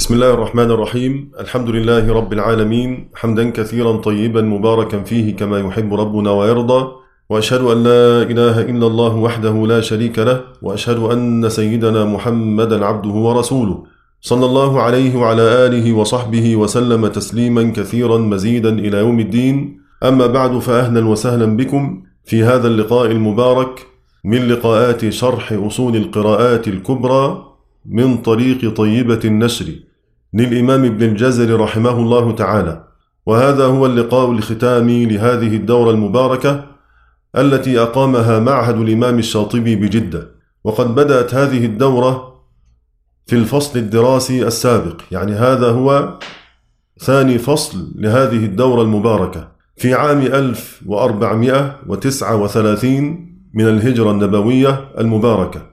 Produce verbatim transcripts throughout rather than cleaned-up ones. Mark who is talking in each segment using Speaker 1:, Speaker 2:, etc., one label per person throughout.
Speaker 1: بسم الله الرحمن الرحيم. الحمد لله رب العالمين، حمدا كثيرا طيبا مباركا فيه كما يحب ربنا ويرضى، وأشهد أن لا إله إلا الله وحده لا شريك له، وأشهد أن سيدنا محمدا عبده ورسوله صلى الله عليه وعلى آله وصحبه وسلم تسليما كثيرا مزيدا إلى يوم الدين. أما بعد، فأهلا وسهلا بكم في هذا اللقاء المبارك من لقاءات شرح أصول القراءات الكبرى من طريق طيبة النشر للإمام ابن الجزري رحمه الله تعالى. وهذا هو اللقاء الختامي لهذه الدورة المباركة التي أقامها معهد الإمام الشاطبي بجدة، وقد بدأت هذه الدورة في الفصل الدراسي السابق، يعني هذا هو ثاني فصل لهذه الدورة المباركة في عام ألف وأربعمائة وتسعة وثلاثين من الهجرة النبوية المباركة.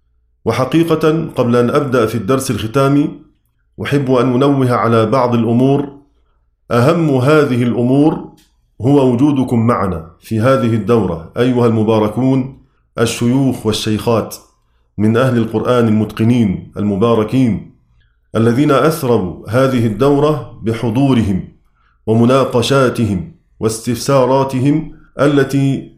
Speaker 1: وحقيقة قبل أن أبدأ في الدرس الختامي أحب أن أنوه على بعض الأمور. أهم هذه الأمور هو وجودكم معنا في هذه الدورة أيها المباركون الشيوخ والشيخات من أهل القرآن المتقنين المباركين الذين أثروا هذه الدورة بحضورهم ومناقشاتهم واستفساراتهم التي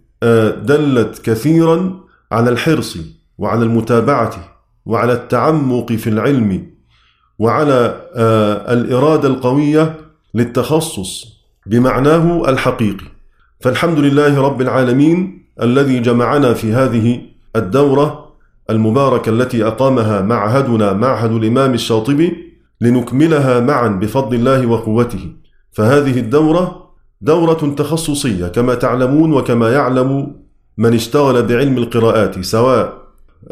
Speaker 1: دلت كثيرا على الحرص وعلى المتابعة وعلى التعمق في العلم وعلى الإرادة القوية للتخصص بمعناه الحقيقي. فالحمد لله رب العالمين الذي جمعنا في هذه الدورة المباركة التي أقامها معهدنا معهد الإمام الشاطبي لنكملها معا بفضل الله وقوته. فهذه الدورة دورة تخصصية كما تعلمون وكما يعلم من اشتغل بعلم القراءات، سواء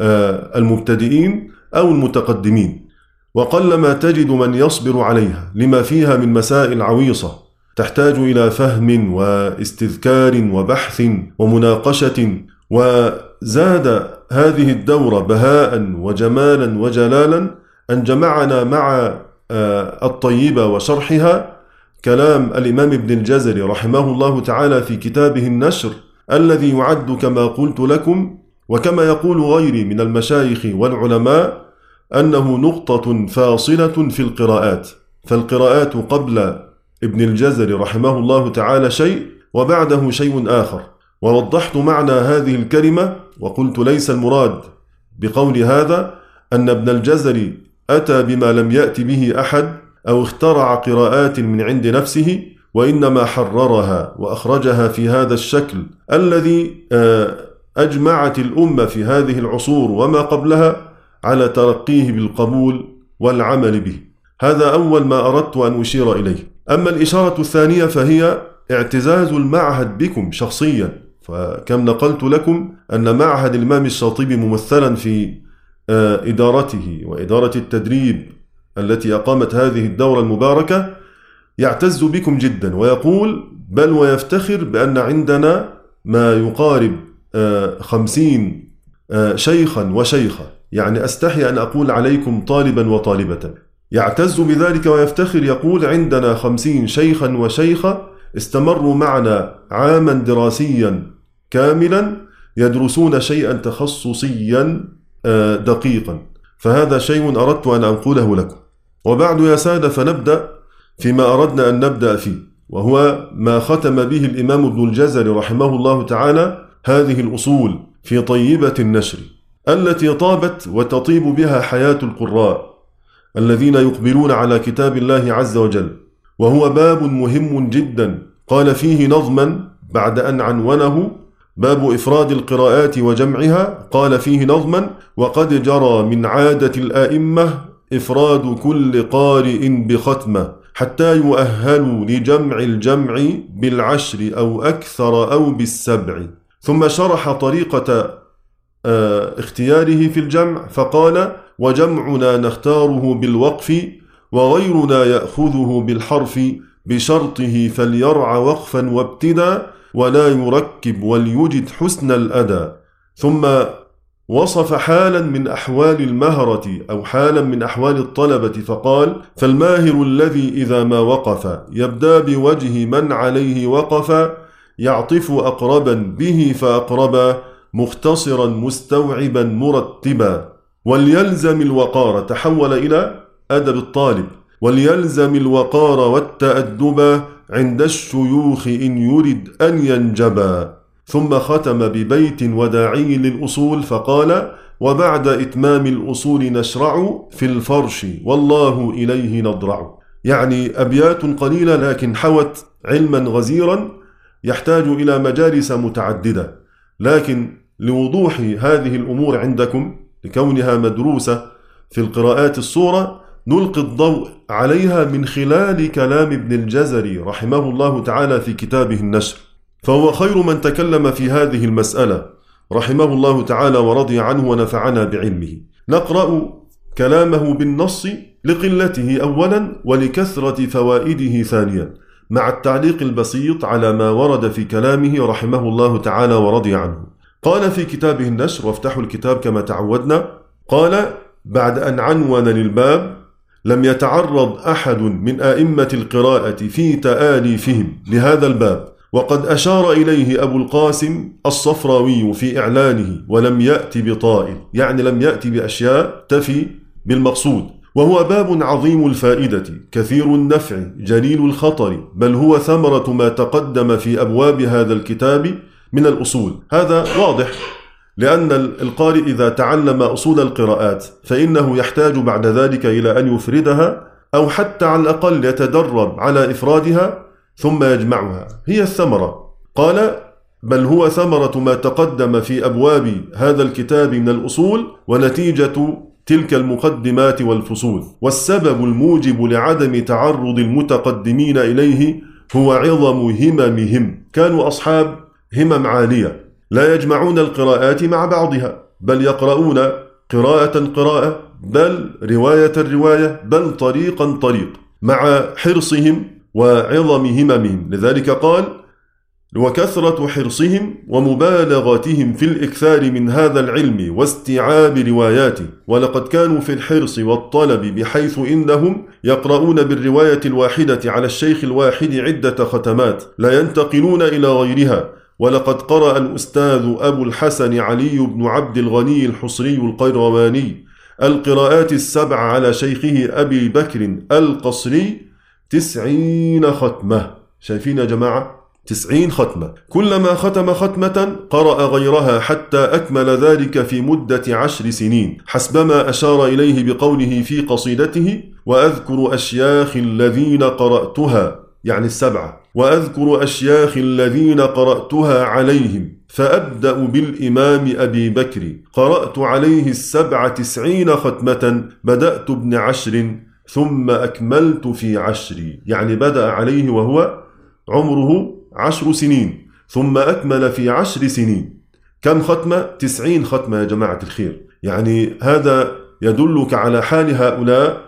Speaker 1: المبتدئين أو المتقدمين، وقلما تجد من يصبر عليها لما فيها من مسائل عويصة تحتاج إلى فهم واستذكار وبحث ومناقشة. وزاد هذه الدورة بهاء وجمالا وجلالا أن جمعنا مع الطيبة وشرحها كلام الإمام ابن الجزري رحمه الله تعالى في كتابه النشر، الذي يعد كما قلت لكم وكما يقول غيري من المشايخ والعلماء أنه نقطة فاصلة في القراءات. فالقراءات قبل ابن الجزري رحمه الله تعالى شيء وبعده شيء آخر. ووضحت معنى هذه الكلمة وقلت ليس المراد بقول هذا أن ابن الجزري أتى بما لم يأت به أحد أو اخترع قراءات من عند نفسه، وإنما حررها وأخرجها في هذا الشكل الذي أجمعت الأمة في هذه العصور وما قبلها على تلقيه بالقبول والعمل به. هذا أول ما أردت أن أشير إليه. أما الإشارة الثانية فهي اعتزاز المعهد بكم شخصيا، فكم نقلت لكم أن معهد الإمام الشاطبي ممثلا في إدارته وإدارة التدريب التي أقامت هذه الدورة المباركة يعتز بكم جدا، ويقول بل ويفتخر بأن عندنا ما يقارب خمسين شيخا وشيخة، يعني أستحي أن أقول عليكم طالبا وطالبة. يعتز بذلك ويفتخر، يقول عندنا خمسين شيخا وشيخة استمروا معنا عاما دراسيا كاملا يدرسون شيئا تخصصيا دقيقا. فهذا شيء أردت أن أنقله لكم. وبعد يا سادة فنبدأ فيما أردنا أن نبدأ فيه، وهو ما ختم به الإمام ابن الجزري رحمه الله تعالى هذه الأصول في طيبة النشر التي طابت وتطيب بها حياة القراء الذين يقبلون على كتاب الله عز وجل. وهو باب مهم جدا قال فيه نظما بعد أن عنونه باب إفراد القراءات وجمعها، قال فيه نظما وقد جرى من عادة الآئمة إفراد كل قارئ بختمة حتى يؤهلوا لجمع الجمع بالعشر أو أكثر أو بالسبع. ثم شرح طريقة اختياره في الجمع فقال وجمعنا نختاره بالوقف وغيرنا يأخذه بالحرف بشرطه فليرع وقفا وابتدا ولا يركب وليجد حسن الأداء. ثم وصف حالا من أحوال المهرة أو حالا من أحوال الطلبة فقال فالماهر الذي إذا ما وقف يبدأ بوجه من عليه وقف يعطف أقربا به فأقربا مختصرا مستوعبا مرتبا وليلزم الوقار. تحول إلى أدب الطالب، وليلزم الوقار والتأدب عند الشيوخ إن يرد أن ينجبا. ثم ختم ببيت وداعي للأصول فقال: وبعد إتمام الأصول نشرع في الفرش والله إليه نضرع. يعني أبيات قليلة لكن حوت علما غزيرا يحتاج إلى مجالس متعددة، لكن لوضوح هذه الأمور عندكم لكونها مدروسة في القراءات الصورة نلقي الضوء عليها من خلال كلام ابن الجزري رحمه الله تعالى في كتابه النشر، فهو خير من تكلم في هذه المسألة رحمه الله تعالى ورضي عنه ونفعنا بعلمه. نقرأ كلامه بالنص لقلته أولا ولكثرة فوائده ثانيا، مع التعليق البسيط على ما ورد في كلامه رحمه الله تعالى ورضي عنه. قال في كتابه النشر، وافتحوا الكتاب كما تعودنا، قال: بعد أن عنون للباب: لم يتعرض أحد من أئمة القراءة في تآليفهم لهذا الباب، وقد أشار إليه أبو القاسم الصفراوي في إعلانه، ولم يأتي بطائل، يعني لم يأتي بأشياء تفي بالمقصود، وهو باب عظيم الفائدة كثير النفع جليل الخطر، بل هو ثمرة ما تقدم في أبواب هذا الكتاب من الأصول. هذا واضح، لأن القارئ إذا تعلم أصول القراءات فإنه يحتاج بعد ذلك إلى أن يفردها، أو حتى على الأقل يتدرب على إفرادها ثم يجمعها، هي الثمرة. قال: بل هو ثمرة ما تقدم في أبواب هذا الكتاب من الأصول ونتيجة تلك المقدمات والفصول، والسبب الموجب لعدم تعرض المتقدمين إليه هو عظم هممهم، كانوا أصحاب همم عالية لا يجمعون القراءات مع بعضها، بل يقرؤون قراءة قراءة، بل رواية رواية، بل طريقا طريق، مع حرصهم وعظم هممهم. لذلك قال: وكثرة حرصهم ومبالغتهم في الإكثار من هذا العلم واستيعاب رواياته، ولقد كانوا في الحرص والطلب بحيث إنهم يقرؤون بالرواية الواحدة على الشيخ الواحد عدة ختمات لا ينتقلون إلى غيرها. ولقد قرأ الأستاذ أبو الحسن علي بن عبد الغني الحصري القيرواني القراءات السبع على شيخه أبي بكر القصري تسعين ختمة. شايفين يا جماعة؟ تسعين ختمة، كلما ختم ختمة قرأ غيرها حتى أكمل ذلك في مدة عشر سنين، حسبما أشار إليه بقوله في قصيدته: وأذكر أشياخ الذين قرأتها، يعني السبعة، وأذكر أشياخ الذين قرأتها عليهم، فأبدأ بالإمام أبي بكر، قرأت عليه السبع تسعين ختمة، بدأت ابن عشر ثم أكملت في عشري، يعني بدأ عليه وهو عمره عشر سنين ثم أكمل في عشر سنين. كم ختمة؟ تسعين ختمة يا جماعة الخير. يعني هذا يدلك على حال هؤلاء،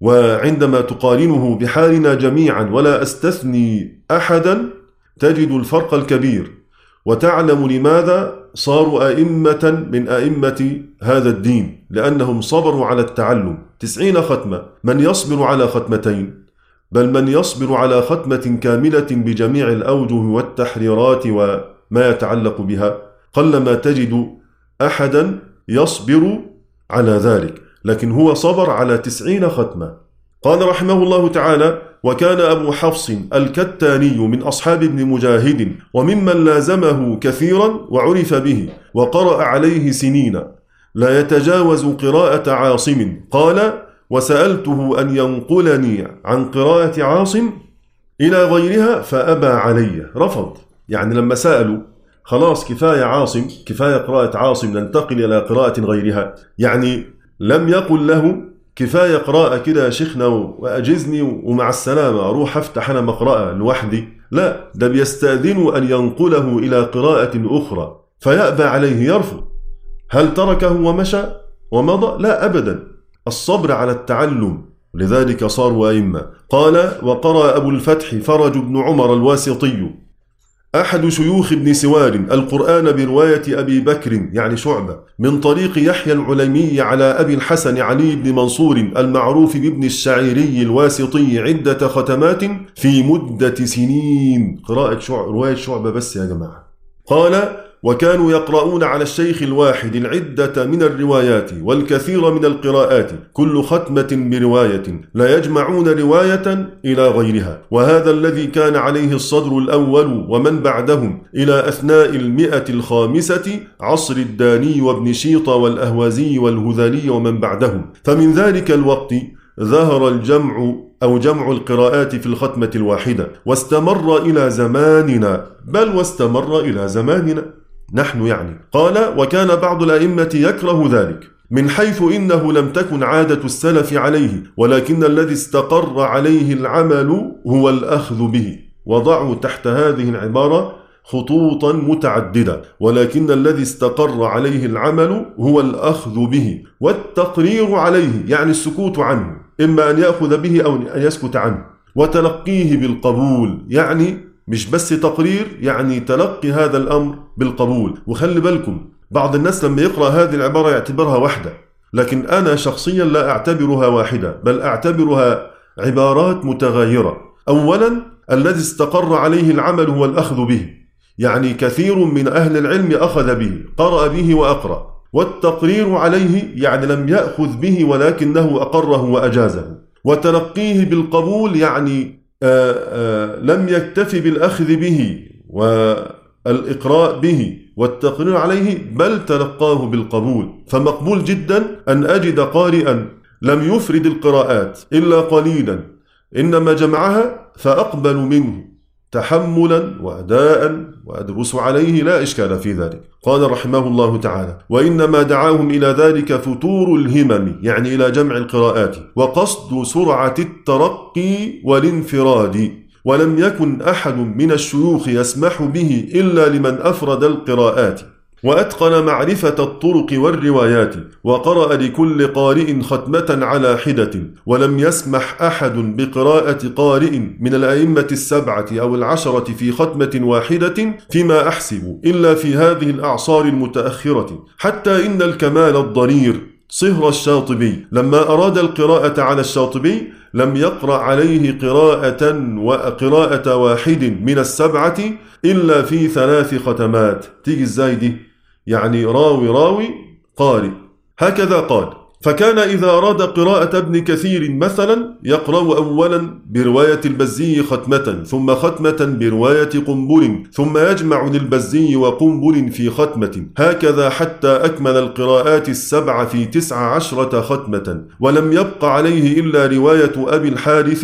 Speaker 1: وعندما تقارنه بحالنا جميعا ولا أستثني أحدا تجد الفرق الكبير، وتعلم لماذا صاروا أئمة من أئمة هذا الدين، لأنهم صبروا على التعلم. تسعين ختمة، من يصبر على ختمتين؟ بل من يصبر على ختمة كاملة بجميع الأوجه والتحريرات وما يتعلق بها، قلما تجد أحدا يصبر على ذلك، لكن هو صبر على تسعين ختمة. قال رحمه الله تعالى: وكان أبو حفص الكتاني من أصحاب ابن مجاهد، وممن لازمه كثيرا وعرف به، وقرأ عليه سنين، لا يتجاوز قراءة عاصم. قال: وسألته أن ينقلني عن قراءة عاصم إلى غيرها فأبى علي، رفض. يعني لما سألوا خلاص كفاية عاصم، كفاية قراءة عاصم، ننتقل إلى قراءة غيرها، يعني لم يقل له كفاية قراءة كده يا شيخنا وأجزني ومع السلامة أروح أفتح أنا مقرأة لوحدي، لا، ده بيستأذنوا أن ينقله إلى قراءة أخرى فيأبى عليه، يرفض. هل تركه ومشى ومضى؟ لا أبدا، الصبر على التعلم، لذلك صاروا أئمة. قال: وقرأ أبو الفتح فرج بن عمر الواسطي أحد شيوخ ابن سوار القرآن برواية أبي بكر، يعني شعبة، من طريق يحيى العليمي على أبي الحسن علي بن منصور المعروف بابن الشعيري الواسطي عدة ختمات في مدة سنين. قراءة شعب رواية شعبة بس يا جماعة. قال: وكانوا يقرؤون على الشيخ الواحد العدة من الروايات والكثير من القراءات، كل ختمة برواية، لا يجمعون رواية إلى غيرها. وهذا الذي كان عليه الصدر الأول ومن بعدهم إلى أثناء المئة الخامسة، عصر الداني وابن شيطة والأهوازي والهذلي ومن بعدهم. فمن ذلك الوقت ظهر الجمع أو جمع القراءات في الختمة الواحدة، واستمر إلى زماننا، بل واستمر إلى زماننا نحن يعني. قال: وكان بعض الأئمة يكره ذلك، من حيث إنه لم تكن عادة السلف عليه، ولكن الذي استقر عليه العمل هو الأخذ به. وضعوا تحت هذه العبارة خطوطا متعددة: ولكن الذي استقر عليه العمل هو الأخذ به، والتقرير عليه يعني السكوت عنه، إما أن يأخذ به أو أن يسكت عنه، وتلقيه بالقبول، يعني مش بس تقرير، يعني تلقي هذا الأمر بالقبول. وخلي بالكم، بعض الناس لما يقرأ هذه العبارة يعتبرها واحدة، لكن أنا شخصيا لا أعتبرها واحدة، بل أعتبرها عبارات متغايرة. أولا، الذي استقر عليه العمل هو الأخذ به، يعني كثير من أهل العلم أخذ به، قرأ به وأقرأ. والتقرير عليه يعني لم يأخذ به ولكنه أقره وأجازه. وتلقيه بالقبول يعني آآ آآ لم يكتفي بالأخذ به والإقراء به والتقرير عليه، بل تلقاه بالقبول. فمقبول جدا أن أجد قارئا لم يفرد القراءات إلا قليلا، إنما جمعها فأقبل منه تحملا وأداء وأدرس عليه، لا إشكال في ذلك. قال رحمه الله تعالى: وإنما دعاهم إلى ذلك فتور الهمم، يعني إلى جمع القراءات، وقصد سرعة الترقي والانفراد. ولم يكن أحد من الشيوخ يسمح به إلا لمن أفرد القراءات وأتقن معرفة الطرق والروايات، وقرأ لكل قارئ ختمة على حدة. ولم يسمح أحد بقراءة قارئ من الأئمة السبعة أو العشرة في ختمة واحدة فيما أحسب، إلا في هذه الأعصار المتأخرة. حتى إن الكمال الضرير صهر الشاطبي لما أراد القراءة على الشاطبي لم يقرأ عليه قراءة وقراءة واحد من السبعة إلا في ثلاث ختمات. تيجي ازاي دي؟ يعني راوي راوي قارئ، هكذا قال. فكان إذا أراد قراءة ابن كثير مثلا يقرأ أولا برواية البزي ختمة، ثم ختمة برواية قنبل، ثم يجمع للبزي وقنبل في ختمة، هكذا حتى أكمل القراءات السبع في تسع عشرة ختمة. ولم يبق عليه إلا رواية أبي الحارث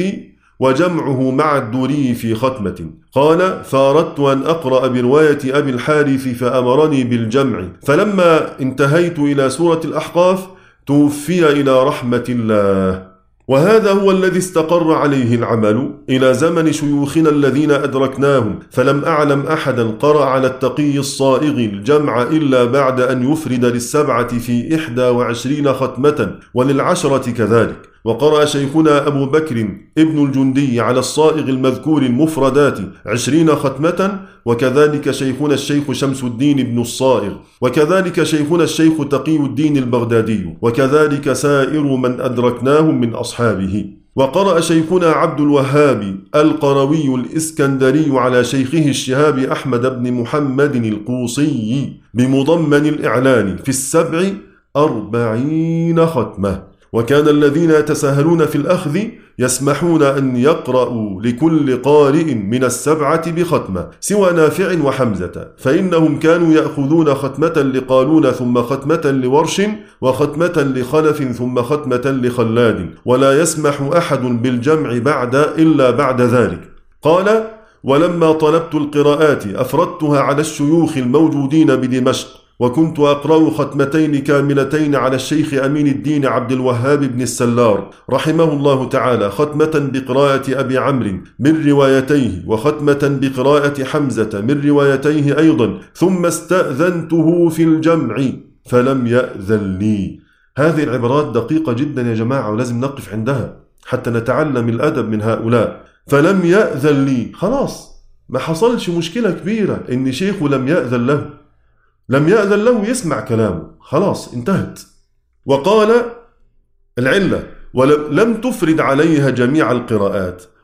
Speaker 1: وجمعه مع الدوري في ختمة. قال: فأردت أن أقرأ برواية أبي الحارث فأمرني بالجمع، فلما انتهيت إلى سورة الأحقاف توفي إلى رحمة الله. وهذا هو الذي استقر عليه العمل إلى زمن شيوخنا الذين أدركناهم، فلم أعلم أحدا قرأ على التقي الصائغ الجمع إلا بعد أن يفرد للسبعة في إحدى وعشرين ختمة، وللعشرة كذلك. وقرأ شيخنا أبو بكر ابن الجندي على الصائغ المذكور المفردات عشرين ختمة، وكذلك شيخنا الشيخ شمس الدين ابن الصائغ، وكذلك شيخنا الشيخ تقي الدين البغدادي، وكذلك سائر من أدركناهم من أصحابه. وقرأ شيخنا عبد الوهاب القروي الإسكندري على شيخه الشهاب أحمد بن محمد القوصي بمضمن الإعلان في السبع أربعين ختمة. وكان الذين يتساهلون في الأخذ يسمحون أن يقرأوا لكل قارئ من السبعة بختمة سوى نافع وحمزة، فإنهم كانوا يأخذون ختمة لقالون ثم ختمة لورش وختمة لخلف ثم ختمة لخلاد، ولا يسمح أحد بالجمع بعد إلا بعد ذلك. قال: ولما طلبت القراءات أفردتها على الشيوخ الموجودين بدمشق، وكنت أقرأ ختمتين كاملتين على الشيخ أمين الدين عبد الوهاب بن السلار رحمه الله تعالى، ختمة بقراءة أبي عمرو من روايتيه، وختمة بقراءة حمزة من روايتيه أيضا، ثم استأذنته في الجمع فلم يأذن لي. هذه العبارات دقيقة جدا يا جماعة، ولازم نقف عندها حتى نتعلم الأدب من هؤلاء. فلم يأذن لي، خلاص ما حصلش مشكلة كبيرة إن شيخه لم يأذن له، لم يأذن له يسمع كلامه، خلاص انتهت. وقال: العلة ولم تفرد عليها جميع القراءات،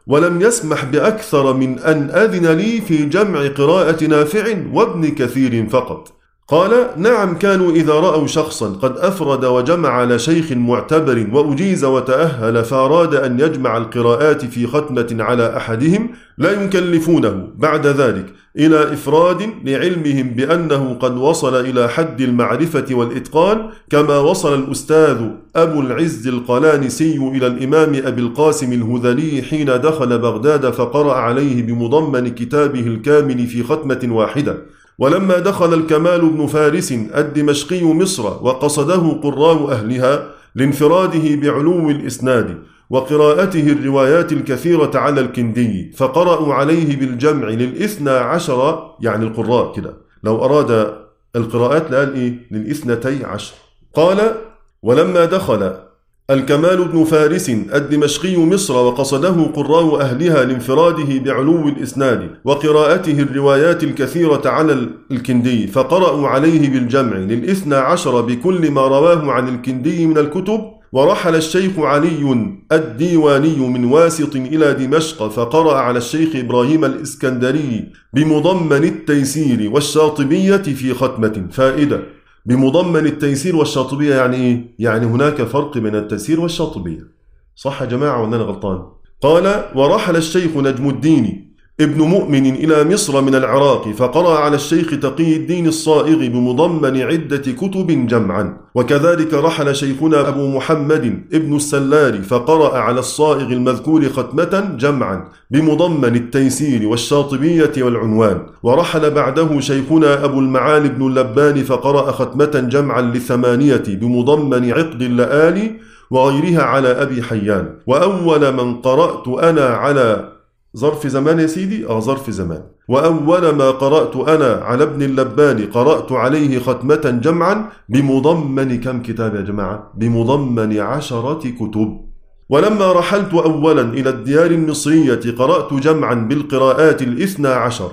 Speaker 1: ولم يسمح بأكثر من أن أذن لي في جمع قراءة نافع وابن كثير فقط. قال: نعم، كانوا إذا رأوا شخصا قد أفرد وجمع على شيخ معتبر وأجيز وتأهل فأراد أن يجمع القراءات في ختمة على أحدهم لا يكلفونه بعد ذلك إلى إفراد لعلمهم بأنه قد وصل إلى حد المعرفة والإتقان، كما وصل الأستاذ أبو العز القلانسي إلى الإمام أبي القاسم الهذلي حين دخل بغداد فقرأ عليه بمضمن كتابه الكامل في ختمة واحدة. ولما دخل الكمال بن فارس الدمشقي مصر وقصده قراء أهلها لانفراده بعلو الإسناد وقراءته الروايات الكثيرة على الكندي فقرأوا عليه بالجمع للإثنى عشر، يعني القراء كده لو أراد القراءات لقال إيه؟ للإثنتي عشر. قال: ولما دخل الكمال بن فارس الدمشقي مصر وقصده قراء أهلها لانفراده بعلو الإسناد وقراءته الروايات الكثيرة على الكندي فقرأوا عليه بالجمع للإثنى عشر بكل ما رواه عن الكندي من الكتب. ورحل الشيخ علي الديواني من واسط إلى دمشق فقرأ على الشيخ إبراهيم الإسكندري بمضمن التيسير والشاطبية في ختمة. فائدة: بمضمن التيسير والشاطبية يعني إيه؟ يعني هناك فرق بين التيسير والشاطبية. صح يا جماعة ولا أنا غلطان؟ قال: ورحل الشيخ نجم الدين ابن مؤمن إلى مصر من العراق فقرأ على الشيخ تقي الدين الصائغ بمضمن عدة كتب جمعا. وكذلك رحل شيخنا أبو محمد ابن السلاري فقرأ على الصائغ المذكور ختمة جمعا بمضمن التيسير والشاطبية والعنوان. ورحل بعده شيخنا أبو المعالي بن اللبان فقرأ ختمة جمعا للثمانية بمضمن عقد اللآلي وغيرها على أبي حيان. وأول من قرأت أنا على ظرف زمان يا سيدي أو ظرف زمان وأول ما قرأت أنا على ابن اللبان قرأت عليه ختمة جمعا بمضمن كم كتاب يا جماعة؟ بمضمن عشرة كتب. ولما رحلت أولا إلى الديار المصرية قرأت جمعا بالقراءات الاثنى عشر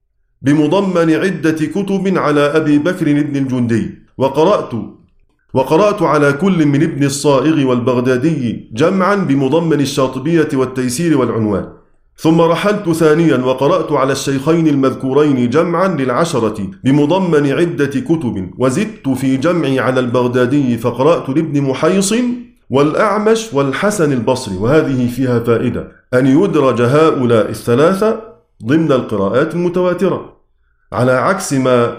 Speaker 1: بمضمن عدة كتب على أبي بكر بن الجندي. وقرأت وقرأت على كل من ابن الصائغ والبغدادي جمعا بمضمن الشاطبية والتيسير والعنوان. ثم رحلت ثانيا وقرأت على الشيخين المذكورين جمعا للعشرة بمضمن عدة كتب. وزدت في جمعي على البغدادي فقرأت لابن محيص والأعمش والحسن البصري. وهذه فيها فائدة: أن يدرج هؤلاء الثلاثة ضمن القراءات المتواترة، على عكس ما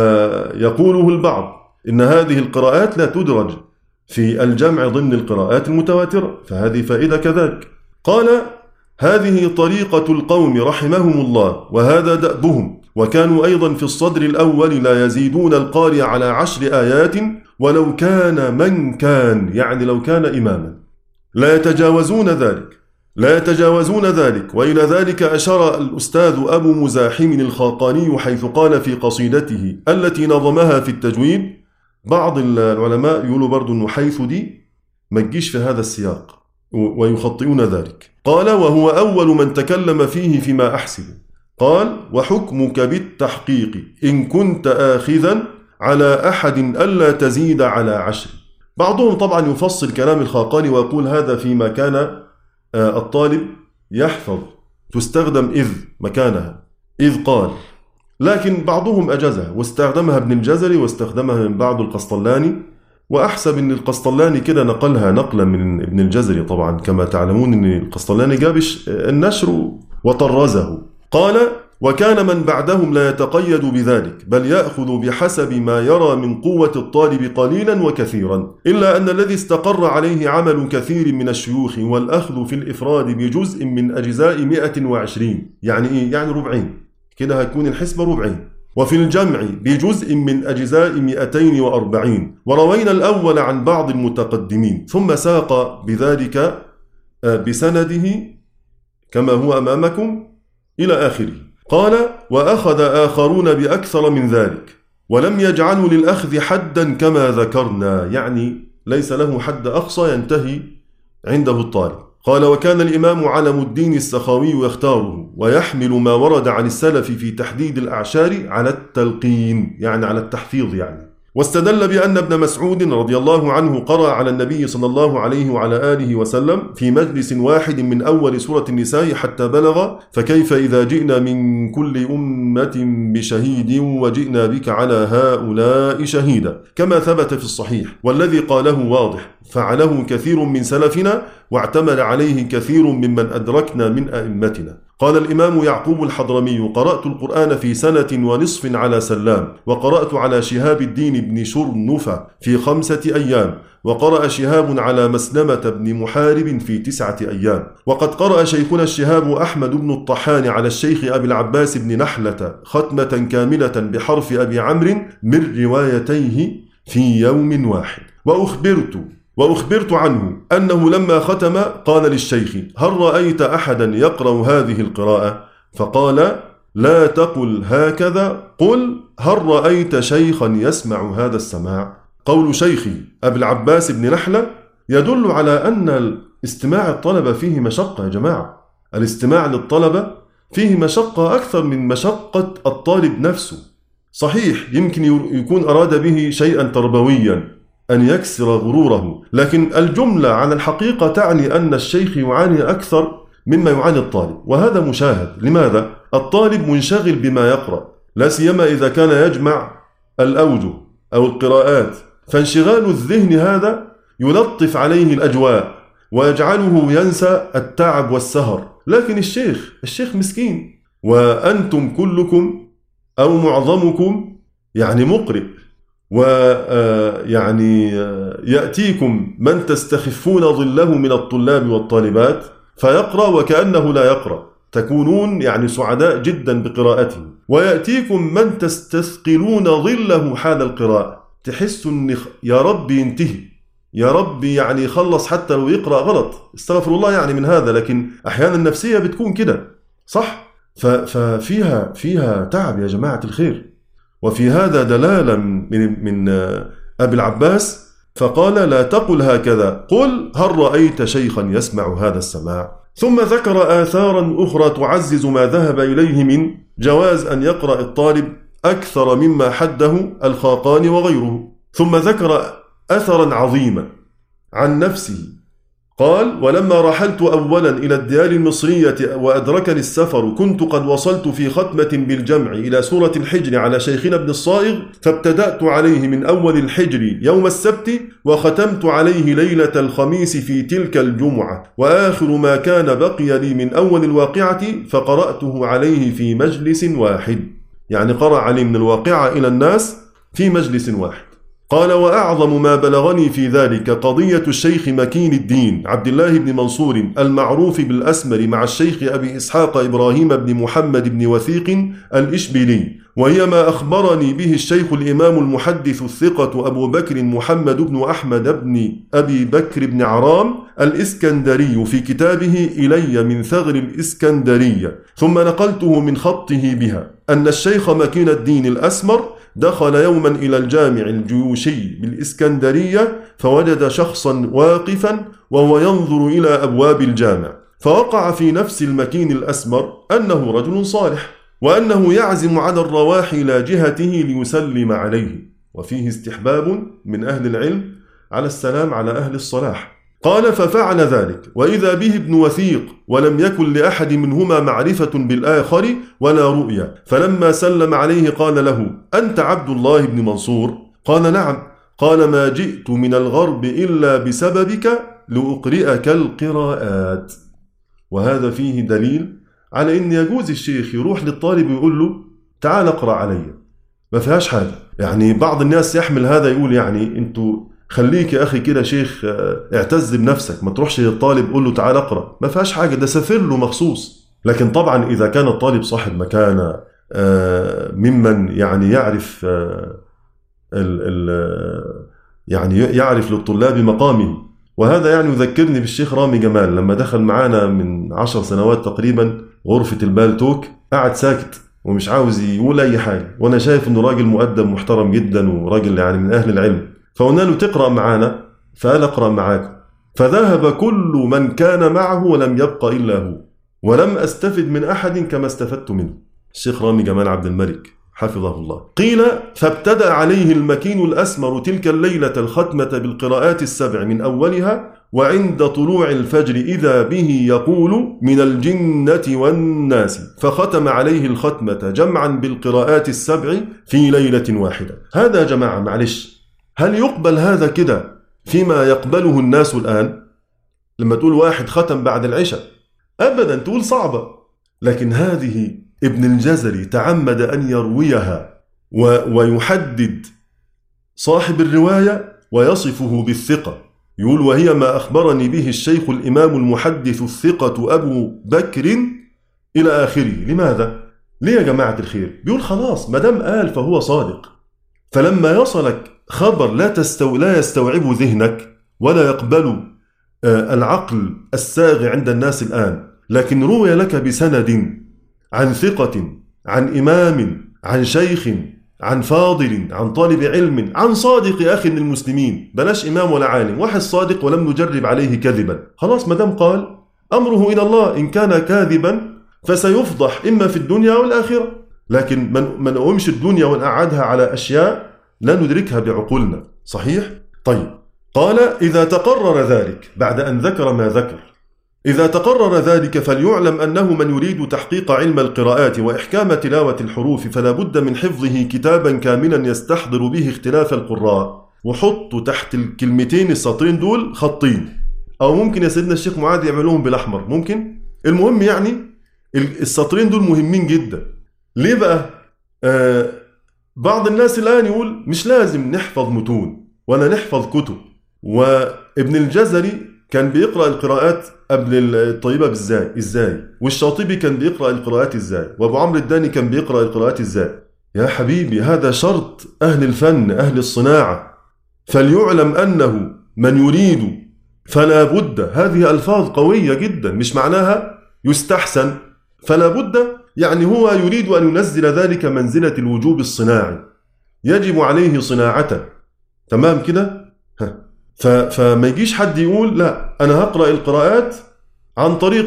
Speaker 1: يقوله البعض إن هذه القراءات لا تدرج في الجمع ضمن القراءات المتواترة، فهذه فائدة كذلك. قال: هذه طريقة القوم رحمهم الله وهذا دأبهم، وكانوا أيضا في الصدر الأول لا يزيدون القارئ على عشر آيات ولو كان من كان، يعني لو كان إماما، لا يتجاوزون ذلك لا يتجاوزون ذلك. وإلى ذلك أشار الأستاذ أبو مزاحم الخاقاني حيث قال في قصيدته التي نظمها في التجويد، بعض العلماء يقولوا برضو أنه حيث دي ما تجيش في هذا السياق ويخطئون ذلك. قال: وهو أول من تكلم فيه فيما أحسب. قال: وحكمك بالتحقيق إن كنت آخذا على أحد ألا تزيد على عشر. بعضهم طبعا يفصل كلام الخاقاني ويقول هذا فيما كان الطالب يحفظ، تستخدم إذ مكانها، إذ قال. لكن بعضهم أجازها واستخدمها ابن الجزري واستخدمها من بعض القسطلاني، وأحسب أن القسطلاني كده نقلها نقلا من ابن الجزري. طبعا كما تعلمون أن القسطلاني جابش النشر وطرزه. قال: وكان من بعدهم لا يتقيد بذلك بل يأخذ بحسب ما يرى من قوة الطالب قليلا وكثيرا، إلا أن الذي استقر عليه عمل كثير من الشيوخ والأخذ في الإفراد بجزء من أجزاء مئة وعشرين، يعني إيه؟ يعني ربعين كده هتكون الحسبة ربعين، وفي الجمع بجزء من أجزاء مئتين وأربعين. وروينا الأول عن بعض المتقدمين ثم ساق بذلك بسنده كما هو أمامكم إلى آخره. قال: وأخذ آخرون بأكثر من ذلك ولم يجعلوا للأخذ حدا كما ذكرنا، يعني ليس له حد أقصى ينتهي عنده الطالب. قال: وكان الإمام علم الدين السخاوي يختاره ويحمل ما ورد عن السلف في تحديد الأعشار على التلقين، يعني على التحفيظ يعني. واستدل بأن ابن مسعود رضي الله عنه قرأ على النبي صلى الله عليه وعلى آله وسلم في مجلس واحد من أول سورة النساء حتى بلغ فكيف إذا جئنا من كل أمة بشهيد وجئنا بك على هؤلاء شهيدا، كما ثبت في الصحيح، والذي قاله واضح فعله كثير من سلفنا واعتمد عليه كثير ممن أدركنا من أئمتنا. قال الإمام يعقوب الحضرمي: قرأت القرآن في سنة ونصف على سلام، وقرأت على شهاب الدين بن شرنفة في خمسة أيام، وقرأ شهاب على مسلمة بن محارب في تسعة أيام. وقد قرأ شيخنا الشهاب أحمد بن الطحان على الشيخ أبي العباس بن نحلة ختمة كاملة بحرف أبي عمرو من روايتيه في يوم واحد. وأخبرت وأخبرت عنه أنه لما ختم قال للشيخ: هل رأيت أحدا يقرأ هذه القراءة؟ فقال: لا تقل هكذا، قل هل رأيت شيخا يسمع هذا السماع؟ قول شيخي أبي العباس بن نحلة يدل على أن استماع الطلبة فيه مشقة يا جماعة. الاستماع للطلبة فيه مشقة أكثر من مشقة الطالب نفسه. صحيح يمكن يكون أراد به شيئا تربويا أن يكسر غروره، لكن الجملة على الحقيقة تعني أن الشيخ يعاني أكثر مما يعاني الطالب، وهذا مشاهد. لماذا؟ الطالب منشغل بما يقرأ، لا سيما إذا كان يجمع الأوجه أو القراءات، فانشغال الذهن هذا يلطف عليه الأجواء ويجعله ينسى التعب والسهر. لكن الشيخ الشيخ مسكين، وأنتم كلكم أو معظمكم يعني مقرئ، ويعني يأتيكم من تستخفون ظله من الطلاب والطالبات فيقرأ وكأنه لا يقرأ، تكونون يعني سعداء جدا بقراءته، ويأتيكم من تستثقلون ظله حال القراءة، تحس أن يا رب ينتهي، يا رب يعني يخلص حتى لو يقرأ غلط، استغفر الله يعني من هذا، لكن أحيانا النفسية بتكون كده صح؟ ففيها فيها تعب يا جماعة الخير. وفي هذا دلالة من, من أبي العباس، فقال: لا تقل هكذا، قل هل رأيت شيخا يسمع هذا السماع؟ ثم ذكر آثارا أخرى تعزز ما ذهب إليه من جواز أن يقرأ الطالب أكثر مما حده الخاقاني وغيره. ثم ذكر أثرا عظيما عن نفسه، قال: ولما رحلت أولا إلى الديار المصرية وأدركني السفر كنت قد وصلت في ختمة بالجمع إلى سورة الحجر على شيخنا ابن الصائغ، فابتدأت عليه من أول الحجر يوم السبت، وختمت عليه ليلة الخميس في تلك الجمعة، وآخر ما كان بقي لي من أول الواقعة فقرأته عليه في مجلس واحد. يعني قرأ عليه من الواقعة إلى الناس في مجلس واحد. قال: وأعظم ما بلغني في ذلك قضية الشيخ مكين الدين عبد الله بن منصور المعروف بالأسمر مع الشيخ أبي إسحاق إبراهيم بن محمد بن وثيق الإشبيلي، وهي ما أخبرني به الشيخ الإمام المحدث الثقة أبو بكر محمد بن أحمد بن أبي بكر بن عرام الإسكندري في كتابه إلي من ثغر الإسكندرية، ثم نقلته من خطه بها، أن الشيخ مكين الدين الأسمر دخل يوما إلى الجامع الجيوشي بالإسكندرية فوجد شخصا واقفا وهو ينظر إلى أبواب الجامع، فوقع في نفس المكين الأسمر أنه رجل صالح، وأنه يعزم على الرواح إلى جهته ليسلم عليه، وفيه استحباب من أهل العلم على السلام على أهل الصلاح. قال: ففعل ذلك، وإذا به ابن وثيق، ولم يكن لأحد منهما معرفة بالآخر ولا رؤيا، فلما سلم عليه قال له: أنت عبد الله بن منصور؟ قال: نعم. قال: ما جئت من الغرب إلا بسببك لأقرئك القراءات. وهذا فيه دليل على أن يجوز الشيخ يروح للطالب ويقول له: تعال اقرأ علي، ما فيهاش حاجة. يعني بعض الناس يحمل هذا يقول يعني أنتوا خليك يا أخي كده شيخ، اعتز بنفسك، ما تروحش للطالب قول له تعال اقرأ، ما فيهاش حاجة، ده سافر له مخصوص. لكن طبعا إذا كان الطالب صاحب مكانة ممن يعني يعرف ال ال يعني يعرف للطلاب مقامه، وهذا يعني يذكرني بالشيخ رامي جمال لما دخل معانا من عشر سنوات تقريبا غرفة البالتوك، قاعد ساكت ومش عاوز يقول أي حاجة، وأنا شايف إنه راجل مؤدب محترم جدا وراجل يعني من أهل العلم، فقلنا له تقرأ معانا، فقال: أقرأ معاكم. فذهب كل من كان معه ولم يبقى إلا هو، ولم أستفد من أحد كما استفدت منه. الشيخ رامي جمال عبد الملك حفظه الله. قيل فابتدأ عليه المكين الأسمر تلك الليلة الختمة بالقراءات السبع من أولها، وعند طلوع الفجر إذا به يقول من الجنة والناس، فختم عليه الختمة جمعا بالقراءات السبع في ليلة واحدة. هذا جماعة معلش، هل يقبل هذا كده فيما يقبله الناس الآن؟ لما تقول واحد ختم بعد العشاء أبدا تقول صعبة، لكن هذه ابن الجزري تعمد أن يرويها ويحدد صاحب الرواية ويصفه بالثقة، يقول وهي ما أخبرني به الشيخ الإمام المحدث الثقة أبو بكر إلى آخره. لماذا؟ ليه يا جماعة الخير؟ بيقول خلاص مدام قال فهو صادق، فلما يصلك خبر لا, تستو... لا يستوعب ذهنك ولا يقبل العقل الساغ عند الناس الآن، لكن روي لك بسند عن ثقة عن إمام عن شيخ عن فاضل عن طالب علم عن صادق أخ من المسلمين، بلاش إمام ولا عالم، واحد صادق ولم نجرب عليه كذبا، خلاص مدام قال أمره إلى الله، إن كان كاذبا فسيفضح إما في الدنيا والآخرة، لكن من نقومش الدنيا ونقعدها على أشياء لا ندركها بعقولنا. صحيح؟ طيب، قال إذا تقرر ذلك، بعد أن ذكر ما ذكر، إذا تقرر ذلك فليعلم أنه من يريد تحقيق علم القراءات وإحكام تلاوة الحروف فلا بد من حفظه كتابا كاملا يستحضر به اختلاف القراء. وحطوا تحت الكلمتين السطرين دول خطين، أو ممكن يا سيدنا الشيخ معاذ يعملوهم بالأحمر، ممكن. المهم يعني السطرين دول مهمين جدا. ليه بقى؟ آه بعض الناس الآن يقول مش لازم نحفظ متون ولا نحفظ كتب، وابن الجزري كان بيقرأ القراءات قبل الطيبة ازاي ازاي والشاطبي كان بيقرأ القراءات ازاي، وابو عمرو الداني كان بيقرأ القراءات ازاي. يا حبيبي هذا شرط أهل الفن أهل الصناعة. فليعلم أنه من يريد فلا بد، هذه ألفاظ قوية جدا، مش معناها يستحسن، فلا بد يعني هو يريد أن ينزل ذلك منزلة الوجوب الصناعي، يجب عليه صناعته، تمام كده؟ فما يجيش حد يقول لا أنا هقرأ القراءات عن طريق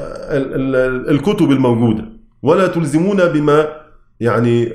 Speaker 1: الكتب الموجودة، ولا تلزمون بما يعني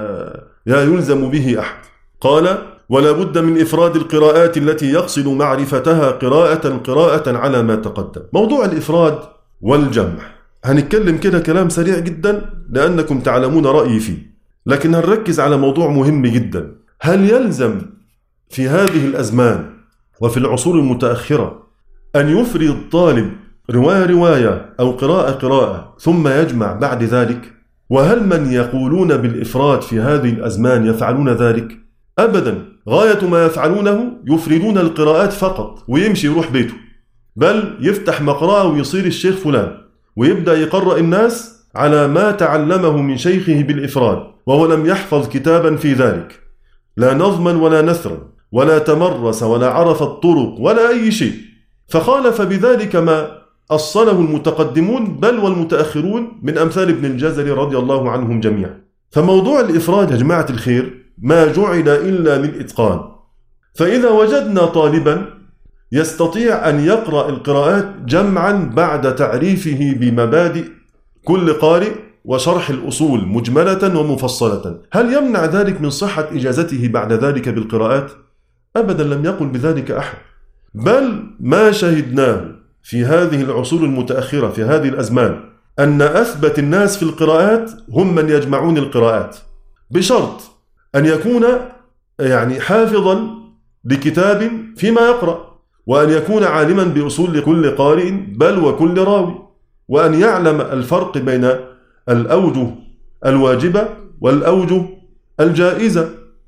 Speaker 1: لا يلزم به أحد. قال ولا بد من إفراد القراءات التي يقصد معرفتها قراءة قراءة على ما تقدم. موضوع الإفراد والجمع هنتكلم كده كلام سريع جدا لأنكم تعلمون رأيي فيه، لكن هنركز على موضوع مهم جدا. هل يلزم في هذه الأزمان وفي العصور المتأخرة أن يفرد الطالب رواية رواية أو قراءة قراءة ثم يجمع بعد ذلك؟ وهل من يقولون بالإفراد في هذه الأزمان يفعلون ذلك؟ أبدا، غاية ما يفعلونه يفردون القراءات فقط ويمشي يروح بيته، بل يفتح مقرأة ويصير الشيخ فلان ويبدأ يقرأ الناس على ما تعلمه من شيخه بالإفراد، وهو لم يحفظ كتابا في ذلك، لا نظما ولا نثرا ولا تمرس ولا عرف الطرق ولا أي شيء، فخالف بذلك ما أصله المتقدمون بل والمتأخرون من أمثال ابن الجزري رضي الله عنهم جميعا. فموضوع الإفراد يا جماعة الخير ما جعل إلا للإتقان. فإذا وجدنا طالبا يستطيع أن يقرأ القراءات جمعا بعد تعريفه بمبادئ كل قارئ وشرح الأصول مجملة ومفصلة، هل يمنع ذلك من صحة إجازته بعد ذلك بالقراءات؟ أبدا، لم يقل بذلك أحد، بل ما شهدناه في هذه العصور المتأخرة في هذه الأزمان أن أثبت الناس في القراءات هم من يجمعون القراءات، بشرط أن يكون يعني حافظا لكتاب فيما يقرأ، وأن يكون عالما بأصول كل قارئ بل وكل راوي، وأن يعلم الفرق بين الأوجه الواجبة والأوجه الجائزة.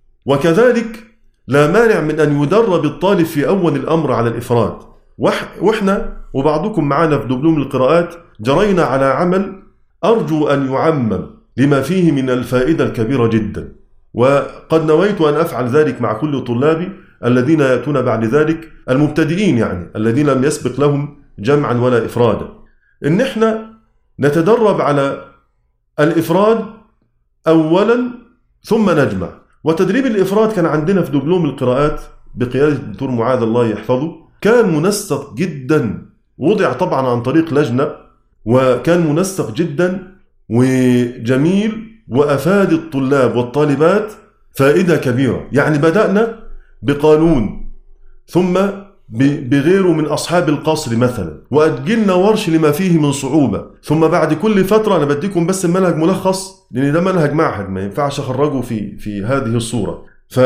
Speaker 1: وكذلك لا مانع من أن يدرب الطالب في أول الأمر على الإفراد. وإحنا وبعضكم معنا في دبلوم القراءات جرينا على عمل أرجو أن يعمم لما فيه من الفائدة الكبيرة جدا، وقد نويت أن أفعل ذلك مع كل طلابي الذين يأتون بعد ذلك المبتدئين، يعني الذين لم يسبق لهم جمعا ولا إفرادا، إن إحنا نتدرب على الإفراد أولا ثم نجمع. وتدريب الإفراد كان عندنا في دبلوم القراءات بقيادة الدكتور معاذ الله يحفظه، كان منسق جدا، وضع طبعا عن طريق لجنة، وكان منسق جدا وجميل وأفاد الطلاب والطالبات فائدة كبيرة. يعني بدأنا بقانون، ثم بغيره من أصحاب القصر مثلا، وأجلنا ورش لما فيه من صعوبة، ثم بعد كل فترة أنا بديكم بس المنهج ملخص لأن ده منهج معهد ما ينفعش أخرجه في, في هذه الصورة،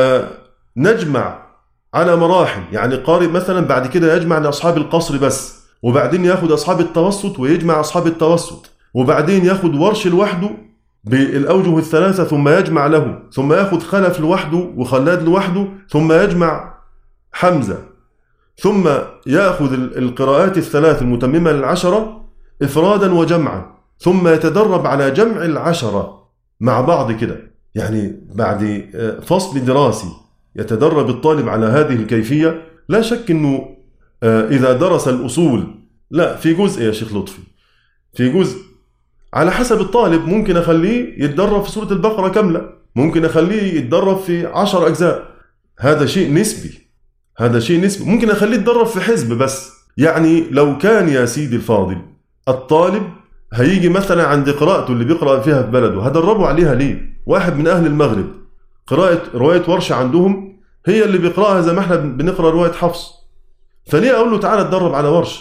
Speaker 1: فنجمع على مراحل. يعني قارئ مثلا بعد كده يجمع لأصحاب القصر بس، وبعدين ياخد أصحاب التوسط ويجمع أصحاب التوسط، وبعدين ياخد ورش لوحده بالأوجه الثلاثة ثم يجمع له، ثم ياخد خلف لوحده وخلاد لوحده ثم يجمع حمزة، ثم يأخذ القراءات الثلاث المتممة للعشرة إفرادا وجمعا، ثم يتدرب على جمع العشرة مع بعض كده. يعني بعد فصل دراسي يتدرب الطالب على هذه الكيفية. لا شك أنه إذا درس الأصول، لا في جزء يا شيخ لطفي، في جزء على حسب الطالب، ممكن أخليه يتدرب في سورة البقرة كاملة، ممكن أخليه يتدرب في عشر أجزاء، هذا شيء نسبي، هذا شيء نسبي. ممكن أخليه يتدرب في حزب بس. يعني لو كان يا سيدي الفاضل الطالب هيجي مثلا عند قراءته اللي بيقرأ فيها في بلده، هدربه عليها ليه؟ واحد من أهل المغرب قراءة رواية ورشة عندهم هي اللي بيقرأها زي ما احنا بنقرأ رواية حفص، فليه أقول له تعالى اتدرب على ورش؟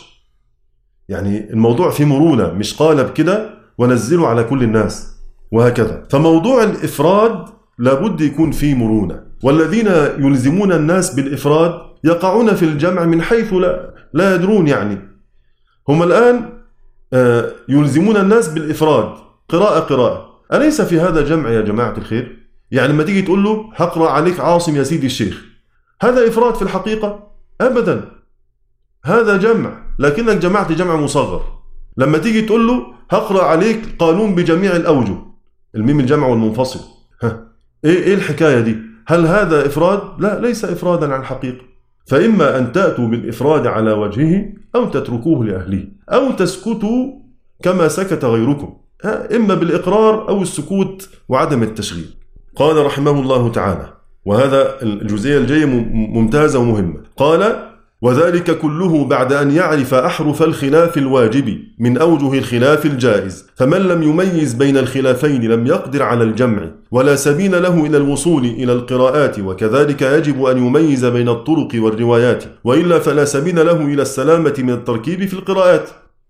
Speaker 1: يعني الموضوع فيه مرونة، مش قالب كده ونزله على كل الناس وهكذا. فموضوع الإفراد لابد يكون فيه مرونة، والذين يلزمون الناس بالإفراد يقعون في الجمع من حيث لا, لا يدرون. يعني هم الآن يلزمون الناس بالإفراد قراءة قراءة، أليس في هذا جمع يا جماعة الخير؟ يعني لما تيجي تقول له هقرأ عليك عاصم يا سيدي الشيخ، هذا إفراد في الحقيقة؟ أبدا، هذا جمع، لكنك جمعت جمع مصغر. لما تيجي تقول له هقرأ عليك قانون بجميع الأوجه، الميم الجمع والمنفصل، ها إيه, إيه الحكاية دي؟ هل هذا إفراد؟ لا، ليس إفرادا عن الحقيقة. فإما أن تأتوا بالإفراد على وجهه أو تتركوه لأهله، أو تسكتوا كما سكت غيركم، إما بالإقرار أو السكوت وعدم التشغيل. قال رحمه الله تعالى، وهذا الجزئية الجاية ممتازة ومهمة، قال وذلك كله بعد أن يعرف أحرف الخلاف الواجب من أوجه الخلاف الجائز، فمن لم يميز بين الخلافين لم يقدر على الجمع ولا سبيل له إلى الوصول إلى القراءات، وكذلك يجب أن يميز بين الطرق والروايات، وإلا فلا سبيل له إلى السلامة من التركيب في القراءات.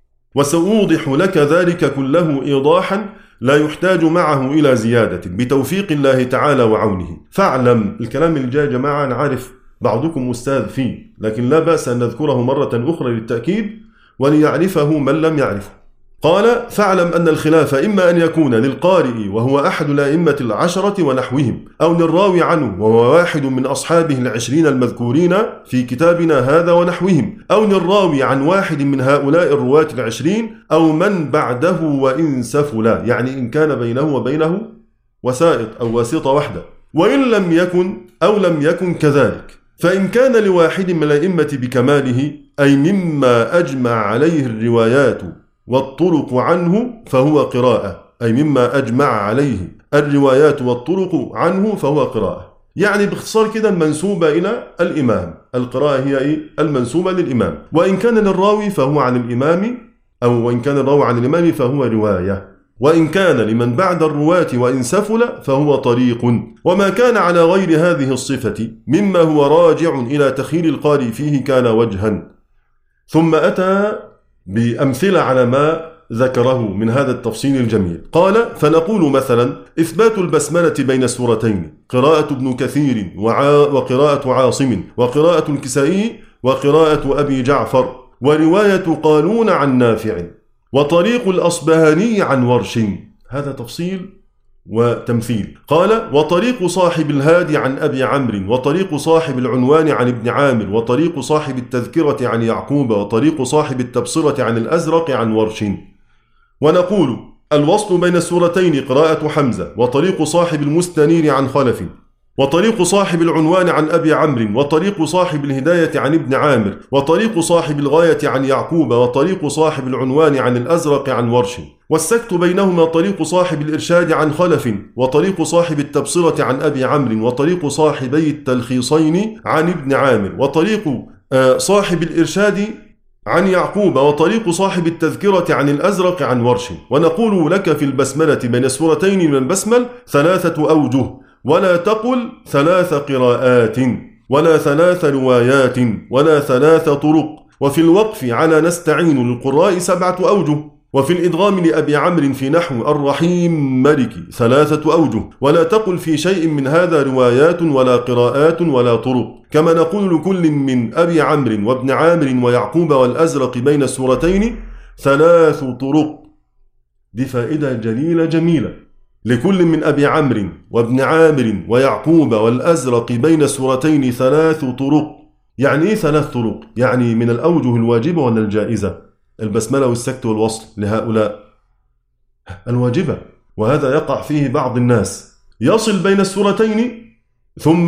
Speaker 1: وسأوضح لك ذلك كله إيضاحا لا يحتاج معه إلى زيادة بتوفيق الله تعالى وعونه. فاعلم، الكلام اللي جاي يا جماعة أنا عارف بعضكم أستاذ فيه، لكن لا بأس أن نذكره مرة أخرى للتأكيد وليعرفه من لم يعرفه. قال فاعلم أن الخلاف إما أن يكون للقارئ وهو أحد الأئمة العشرة ونحوهم، أو للراوي عنه وهو واحد من أصحابه العشرين المذكورين في كتابنا هذا ونحوهم، أو للراوي عن واحد من هؤلاء الرواة العشرين أو من بعده وإن سفلا، يعني إن كان بينه وبينه وسائط أو واسطة واحدة. وإن لم يكن أو لم يكن كذلك، فإن كان لواحد من الأئمة بكماله أي مما أجمع عليه الروايات والطرق عنه فهو قراءة، أي مما أجمع عليه الروايات والطرق عنه فهو قراءة. يعني باختصار كده المنسوبة إلى الإمام، القراءة هي إيه؟ المنسوبة للإمام. وإن كان للراوي فهو عن الإمام، أو وإن كان الراوي عن الإمام فهو رواية. وإن كان لمن بعد الرواة وإن سفل فهو طريق. وما كان على غير هذه الصفة مما هو راجع إلى تخيل القارئ فيه كان وجها. ثم أتى بأمثلة على ما ذكره من هذا التفصيل الجميل. قال فنقول مثلا إثبات البسملة بين السورتين قراءة ابن كثير وقراءة عاصم وقراءة الكسائي وقراءة أبي جعفر ورواية قالون عن نافع وطريق الأصبهاني عن ورش. هذا تفصيل وتمثيل. قال وطريق صاحب الهادي عن أبي عمرو وطريق صاحب العنوان عن ابن عامر وطريق صاحب التذكرة عن يعقوب وطريق صاحب التبصرة عن الأزرق عن ورش. ونقول الوصل بين السورتين قراءة حمزة وطريق صاحب المستنير عن خلف وطريق صاحب العنوان عن أبي عمرو وطريق صاحب الهداية عن ابن عامر وطريق صاحب الغاية عن يعقوب وطريق صاحب العنوان عن الأزرق عن ورش. والسكت بينهما طريق صاحب الإرشاد عن خلف وطريق صاحب التبصرة عن أبي عمرو وطريق صاحبي التلخيصين عن ابن عامر وطريق صاحب الإرشاد عن يعقوب، وطريق صاحب التذكرة عن الأزرق عن ورش. ونقول لك في البسملة بين السورتين من البسمل ثلاثة أوجه، ولا تقل ثلاث قراءات ولا ثلاث روايات ولا ثلاث طرق. وفي الوقف على نستعين للقراء سبعة أوجه. وفي الإدغام لأبي عمرو في نحو الرحيم ملكي ثلاثة أوجه. ولا تقل في شيء من هذا روايات ولا قراءات ولا طرق. كما نقول لكل من أبي عمرو وابن عامر ويعقوب والأزرق بين السورتين ثلاث طرق. دي فائدة جليلة جميلة. لكل من أبي عمرو وابن عامر ويعقوب والأزرق بين السورتين ثلاث طرق. يعني إيه ثلاث طرق؟ يعني من الأوجه الواجبة ولا الجائزة؟ البسملة والسكت والوصل لهؤلاء الواجبة، وهذا يقع فيه بعض الناس، يصل بين السورتين ثم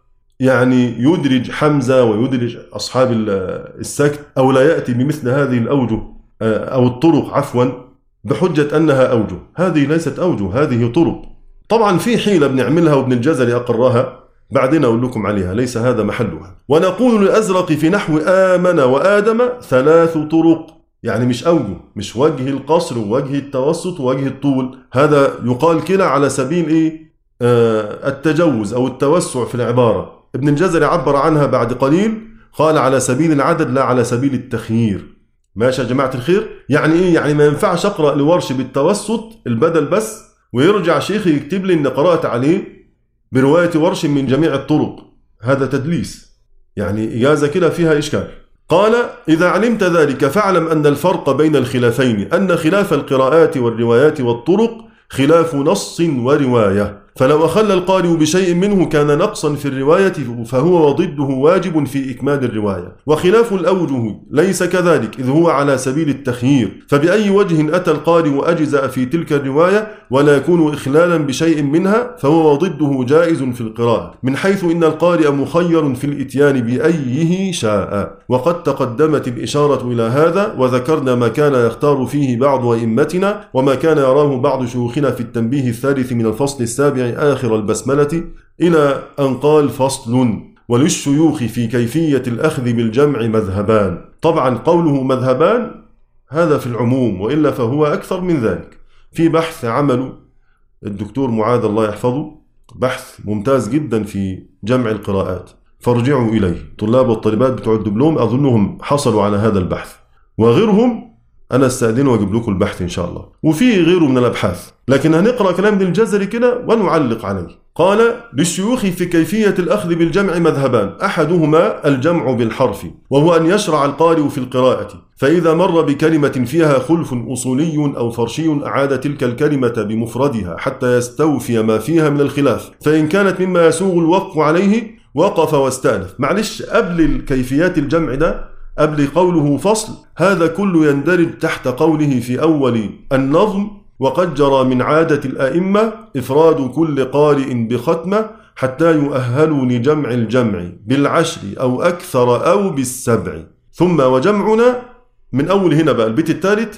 Speaker 1: يعني يدرج حمزة ويدرج أصحاب السكت، أو لا يأتي بمثل هذه الأوجه أو الطرق عفوا بحجة أنها أوجه. هذه ليست أوجه، هذه طرق. طبعا في حيلة بنعملها وابن الجزري أقرها، بعدين أقول لكم عليها، ليس هذا محلها. ونقول للأزرق في نحو آمن وآدم ثلاث طرق. يعني مش أوجه، مش وجه القصر ووجه التوسط ووجه الطول، هذا يقال كلا على سبيل إيه؟ آه التجوز أو التوسع في العبارة. ابن الجزري عبر عنها بعد قليل، قال على سبيل العدد لا على سبيل التخيير. ماشي يا جماعة الخير؟ يعني إيه؟ يعني ما ينفعش أقرأ لورش بالتوسط البدل بس ويرجع شيخي يكتب لي إن قرأت عليه برواية ورش من جميع الطرق، هذا تدليس، يعني إجازة كده فيها إشكال. قال إذا علمت ذلك فاعلم أن الفرق بين الخلافين أن خلاف القراءات والروايات والطرق خلاف نص ورواية، فلو أخل القارئ بشيء منه كان نقصا في الرواية فهو وضده واجب في إكمال الرواية. وخلاف الأوجه ليس كذلك، إذ هو على سبيل التخيير، فبأي وجه أتى القارئ أجزأ في تلك الرواية ولا يكون إخلالا بشيء منها فهو وضده جائز في القراءة، من حيث إن القارئ مخير في الإتيان بأيه شاء. وقد تقدمت الإشارة إلى هذا، وذكرنا ما كان يختار فيه بعض أئمتنا وما كان يراه بعض شيوخنا في التنبيه الثالث من الفصل السابع آخر البسملة، إلى أن قال فصل وللشيوخ في كيفية الأخذ بالجمع مذهبان. طبعا قوله مذهبان هذا في العموم، وإلا فهو أكثر من ذلك. في بحث عمله الدكتور معاذ الله يحفظه، بحث ممتاز جدا في جمع القراءات، فارجعوا إليه. طلاب والطالبات بتوع الدبلوم أظنهم حصلوا على هذا البحث، وغيرهم أنا استأذن وأجيب لكم البحث إن شاء الله، وفي غيره من الأبحاث، لكن هنقرأ كلام ابن الجزري كده ونعلق عليه. قال للشيوخ في كيفية الأخذ بالجمع مذهبان، أحدهما الجمع بالحرف، وهو أن يشرع القارئ في القراءة، فإذا مر بكلمة فيها خلف أصولي أو فرشي أعاد تلك الكلمة بمفردها حتى يستوفي ما فيها من الخلاف، فإن كانت مما يسوغ الوقف عليه وقف واستأنف. معلش، قبل كيفيات الجمع ده، قبل قوله فصل، هذا كله يندرج تحت قوله في أول النظم وقد جرى من عادة الأئمة إفراد كل قارئ بختمة حتى يؤهلوا لجمع الجمع بالعشر أو أكثر أو بالسبع، ثم وجمعنا من أول هنا بقى البيت الثالث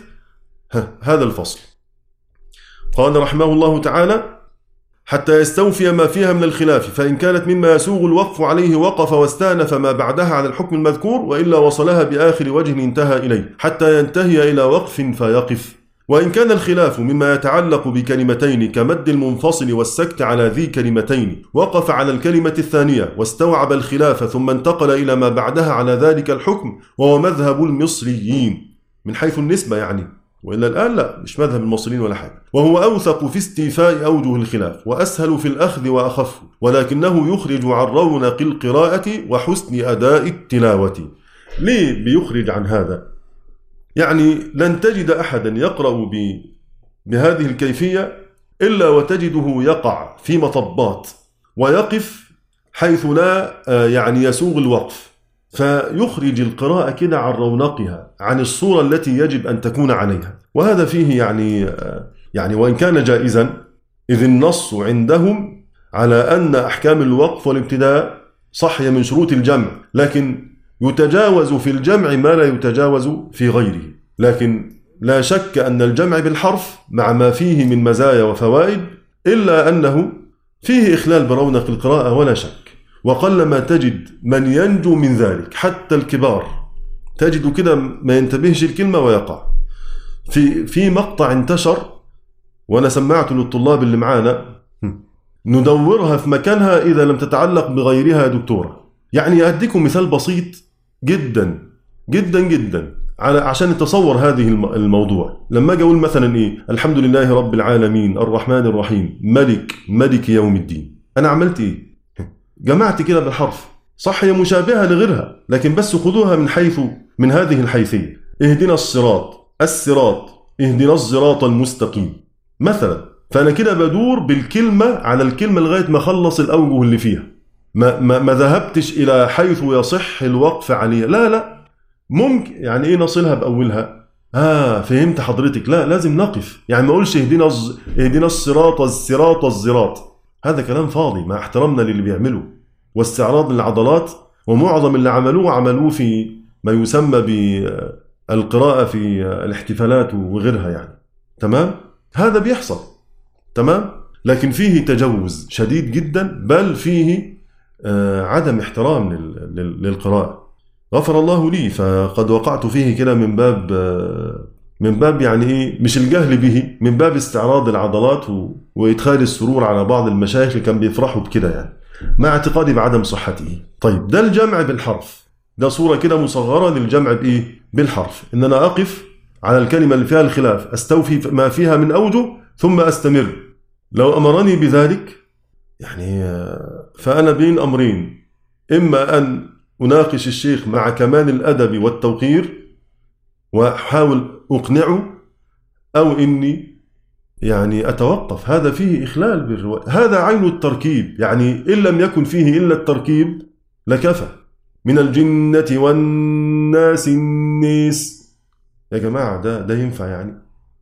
Speaker 1: هذا الفصل. قال رحمه الله تعالى حتى يستوفي ما فيها من الخلاف، فإن كانت مما يسوغ الوقف عليه وقف واستأنف ما بعدها على الحكم المذكور، وإلا وصلها بآخر وجه انتهى إليه حتى ينتهي إلى وقف فيقف. وإن كان الخلاف مما يتعلق بكلمتين كمد المنفصل والسكت على ذي كلمتين، وقف على الكلمة الثانية واستوعب الخلاف ثم انتقل إلى ما بعدها على ذلك الحكم، وهو مذهب المصريين من حيث النسبة يعني، وإلا الآن لا، مش مذهب المصريين ولا حاجة. وهو أوثق في استيفاء أوجه الخلاف وأسهل في الأخذ وأخف، ولكنه يخرج عن رونق القراءة وحسن أداء التلاوة. ليه بيخرج عن هذا؟ يعني لن تجد أحدا يقرأ بهذه الكيفية إلا وتجده يقع في مطبات ويقف حيث لا يعني يسوغ الوقف، فيخرج القراءة كده عن رونقها، عن الصورة التي يجب أن تكون عليها. وهذا فيه يعني يعني وإن كان جائزا، إذ النص عندهم على أن أحكام الوقف والابتداء صحية من شروط الجمع، لكن يتجاوز في الجمع ما لا يتجاوز في غيره. لكن لا شك أن الجمع بالحرف مع ما فيه من مزايا وفوائد، إلا أنه فيه إخلال برونق القراءة ولا شك، وقلما تجد من ينجو من ذلك، حتى الكبار تجد كده ما ينتبهش الكلمة ويقع. في في مقطع انتشر وأنا سمعته للطلاب اللي معانا، ندورها في مكانها إذا لم تتعلق بغيرها يا دكتورة. يعني أديكم مثال بسيط جدا جدا جدا على عشان نتصور هذه الموضوع. لما أجي أقول مثلا إيه الحمد لله رب العالمين الرحمن الرحيم ملك ملك يوم الدين، أنا عملت إيه؟ جمعت كده بالحرف، صح، هي مشابهة لغيرها لكن بس خذوها من حيث من هذه الحيثية. اهدنا الصراط الصراط اهدنا الصراط المستقيم مثلا. فأنا كده بدور بالكلمة على الكلمة لغاية ما أخلص الأوجه اللي فيها، ما, ما, ما ذهبتش إلى حيث يصح الوقف عليها. لا لا ممكن يعني إيه نصلها بأولها، آه فهمت حضرتك، لا لازم نقف. يعني ما أقولش اهدنا الز... اهدنا الصراط الصراط الصراط، هذا كلام فاضي مع احترامنا للي بيعمله واستعراض العضلات. ومعظم اللي عملوه عملوه في ما يسمى بالقراءة في الاحتفالات وغيرها يعني. تمام، هذا بيحصل تمام، لكن فيه تجوز شديد جدا، بل فيه آه عدم احترام للقراءة. غفر الله لي، فقد وقعت فيه كده من باب آه من باب يعني ايه مش الجهل به، من باب استعراض العضلات وادخال السرور على بعض المشايخ اللي كان بيفرحوا بكده يعني، مع اعتقادي بعدم صحته. طيب ده الجمع بالحرف، ده صورة كده مصغرة للجمع بايه بالحرف، ان انا اقف على الكلمة اللي فيها الخلاف، استوفي ما فيها من اوجه ثم استمر. لو امرني بذلك يعني فانا بين امرين، اما ان اناقش الشيخ مع كمال الادب والتوقير واحاول اقنعه، او اني يعني أتوقف. هذا فيه إخلال بالرواية، هذا عين التركيب. يعني إن لم يكن فيه إلا التركيب لكفى. من الجنة والناس النيس، يا جماعة ده ده ينفع يعني؟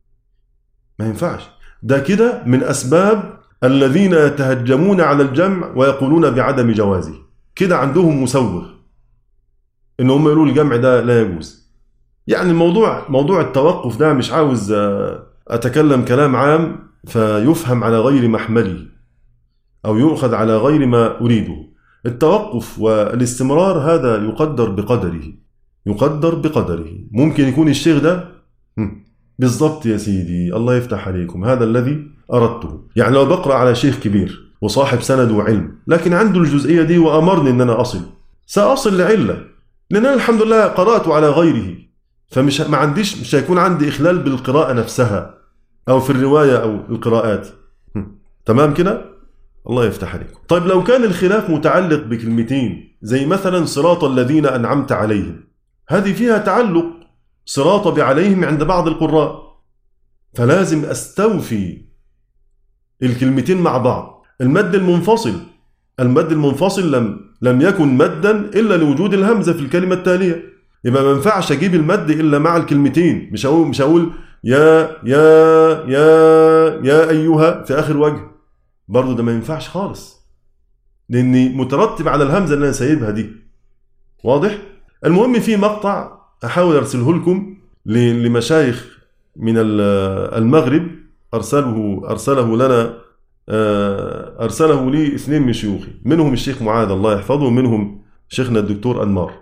Speaker 1: ما ينفعش. ده كده من أسباب الذين يتهجمون على الجمع ويقولون بعدم جوازه. كده عندهم مسوغ إن هم يقولوا الجمع ده لا يجوز. يعني الموضوع موضوع التوقف ده مش عاوز أتكلم كلام عام فيفهم على غير محمله أو يؤخذ على غير ما أريده. التوقف والاستمرار هذا يقدر بقدره، يقدر بقدره. ممكن يكون الشيخ ده بالضبط يا سيدي الله يفتح عليكم، هذا الذي أردته. يعني لو بقرأ على شيخ كبير وصاحب سند وعلم لكن عنده الجزئية دي وأمرني أن أنا أصل، سأصل لعلة، لأن أنا الحمد لله قرأت على غيره، فمش ما عنديش مش هيكون عندي إخلال بالقراءة نفسها أو في الرواية أو القراءات. تمام كده؟ الله يفتح عليكم. طيب لو كان الخلاف متعلق بكلمتين زي مثلا صراط الذين أنعمت عليهم، هذه فيها تعلق صراط بعليهم عند بعض القراء، فلازم أستوفي الكلمتين مع بعض. المد المنفصل المد المنفصل لم لم يكن مدا إلا لوجود الهمزة في الكلمة التالية، يبقى ما ينفعش أجيب المد إلا مع الكلمتين. مش هقول مش هقول يا يا يا يا أيها في آخر وجه، برضو ده ما ينفعش خالص، لأني مترتب على الهمزة اللي أنا سايبها دي. واضح؟ المهم في مقطع أحاول أرسله لكم لمشايخ من المغرب، أرسله أرسله لنا أرسله لي اثنين من شيوخي، منهم الشيخ معاذ الله يحفظه، ومنهم شيخنا الدكتور أنمار.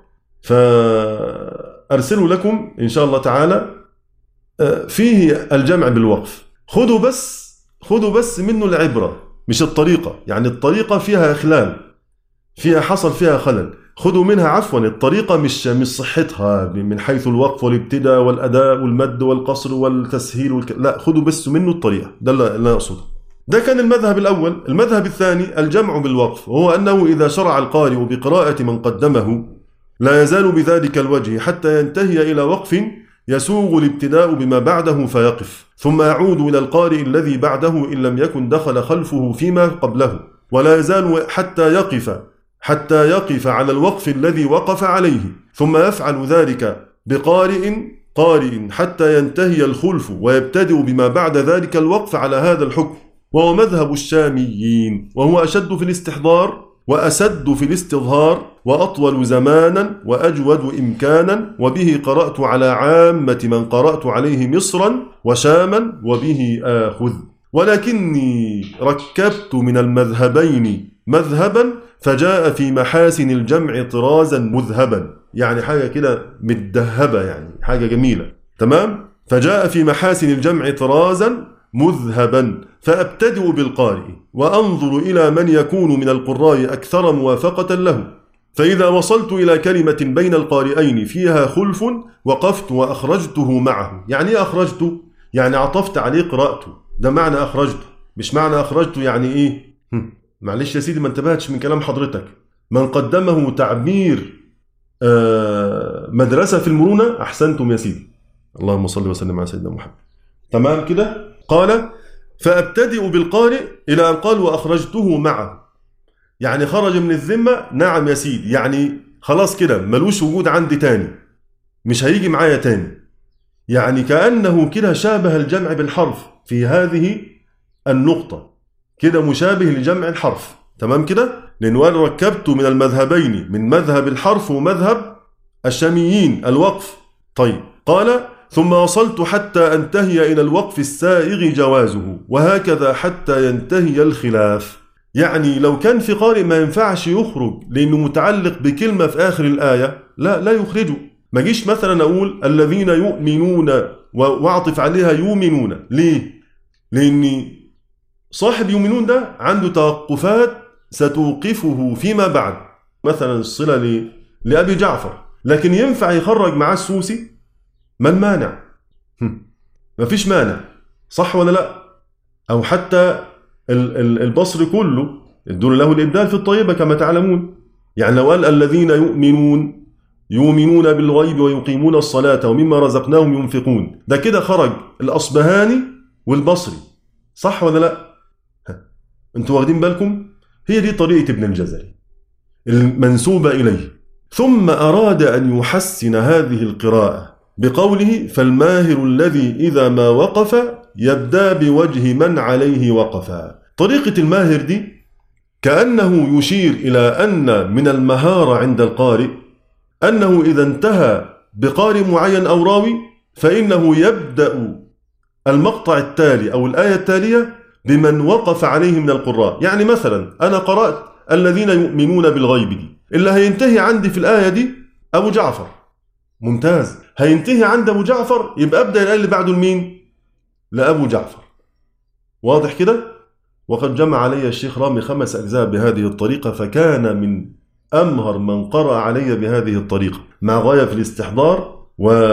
Speaker 1: فأرسله لكم إن شاء الله تعالى. فيه الجمع بالوقف، خذوا بس خذوا بس منه العبرة مش الطريقة. يعني الطريقة فيها إخلال، فيها حصل فيها خلل، خذوا منها عفوا. الطريقة مش مش صحتها من حيث الوقف والابتداء والأداء والمد والقصر والتسهيل والك... لا، خذوا بس منه الطريقة. ده اللي أنا أقصده. ده كان المذهب الأول. المذهب الثاني الجمع بالوقف، وهو أنه إذا شرع القارئ بقراءة من قدمه لا يزال بذلك الوجه حتى ينتهي إلى وقف يسوغ الابتداء بما بعده فيقف، ثم يعود إلى القارئ الذي بعده إن لم يكن دخل خلفه فيما قبله، ولا يزال حتى يقف حتى يقف على الوقف الذي وقف عليه، ثم يفعل ذلك بقارئ قارئ حتى ينتهي الخلف ويبتدئ بما بعد ذلك الوقف على هذا الحكم، وهو مذهب الشاميين، وهو أشد في الاستحضار وأسد في الاستظهار وأطول زمانا وأجود إمكانا، وبه قرأت على عامة من قرأت عليه مصرا وشاما، وبه آخذ. ولكني ركبت من المذهبين مذهبا فجاء في محاسن الجمع طرازا مذهبا. يعني حاجة كده متدهبة، يعني حاجة جميلة. تمام. فجاء في محاسن الجمع طرازا مذهبا، فأبتدئ بالقارئ وأنظر إلى من يكون من القراء أكثر موافقة له، فإذا وصلت إلى كلمة بين القارئين فيها خلف وقفت وأخرجته معه. يعني إيه أخرجته؟ يعني عطفت عليه قراءته، ده معنى أخرجته، مش معنى أخرجته يعني إيه؟ معلش يا سيدي ما انتبهتش من كلام حضرتك. من قدمه تعبير آه مدرسة في المرونة أحسنتم يا سيدي، اللهم صل وسلم على سيدنا محمد. تمام كده. قال فأبتدئ بالقارئ إلى أن قال وأخرجته معه، يعني خرج من الذمة. نعم يا سيدي، يعني خلاص كده ملوش وجود عندي تاني، مش هيجي معايا تاني. يعني كأنه كده شابه الجمع بالحرف في هذه النقطة، كده مشابه لجمع الحرف. تمام كده، لأنه أنا ركبت من المذهبين، من مذهب الحرف ومذهب الشاميين الوقف. طيب. قال ثم وصلت حتى أنتهي إلى الوقف السائغ جوازه، وهكذا حتى ينتهي الخلاف. يعني لو كان في قارئ ما ينفعش يخرج لأنه متعلق بكلمة في آخر الآية، لا لا يخرجه. ما جيش مثلا أقول الذين يؤمنون واعطف عليها يؤمنون. ليه؟ لأن صاحب يؤمنون ده عنده توقفات ستوقفه فيما بعد، مثلا الصلة لأبي جعفر، لكن ينفع يخرج معاه السوسي؟ ما المانع؟ ما فيش مانع، صح ولا لا؟ أو حتى البصري كله الدور له الإبدال في الطيبة كما تعلمون. يعني لو قال الذين يؤمنون يؤمنون بالغيب ويقيمون الصلاة ومما رزقناهم ينفقون، ده كده خرج الأصبهاني والبصري، صح ولا لا؟ انتوا واخدين بالكم؟ هي دي طريقة ابن الجزري المنسوبة إليه. ثم أراد أن يحسن هذه القراءة بقوله فالماهر الذي إذا ما وقف يبدأ بوجه من عليه وقفا. طريقة الماهر دي كأنه يشير إلى أن من المهارة عند القارئ أنه إذا انتهى بقارئ معين أو راوي فإنه يبدأ المقطع التالي أو الآية التالية بمن وقف عليه من القراء. يعني مثلا أنا قرأت الذين يؤمنون بالغيب دي، اللي هينتهي عندي في الآية دي أبو جعفر، ممتاز. هينتهي عند أبو جعفر يبقى أبدأ الآية اللي بعده لمين؟ لأبو جعفر. واضح كده؟ وقد جمع علي الشيخ رامي خمس أجزاء بهذه الطريقة، فكان من أمهر من قرأ علي بهذه الطريقة، مع غاية في الاستحضار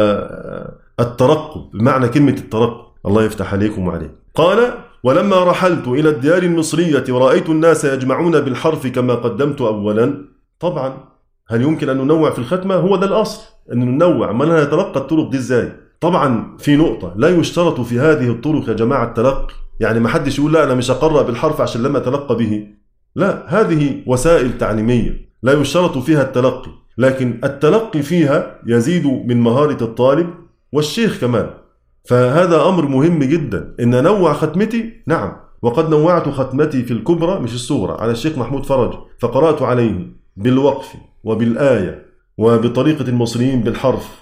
Speaker 1: والترقب، بمعنى كلمة الترقب. الله يفتح عليكم وعليكم. قال ولما رحلت إلى الديار المصرية ورأيت الناس يجمعون بالحرف كما قدمت أولا. طبعا هل يمكن أن ننوع في الختمة؟ هو ده الأصل، أن ننوع. ما أنا نتلقى الطرق دي إزاي؟ طبعا في نقطة، لا يشترط في هذه الطرق يا جماعة التلقي. يعني ما حدش يقول لا أنا مش هقرأ بالحرف عشان لما أتلقى به، لا، هذه وسائل تعليمية لا يشترط فيها التلقي، لكن التلقي فيها يزيد من مهارة الطالب والشيخ كمان. فهذا أمر مهم جدا، إن أنوع ختمتي. نعم، وقد نوعت ختمتي في الكبرى مش الصغرى على الشيخ محمود فرج، فقرأت عليه بالوقف وبالآية وبطريقة المصريين بالحرف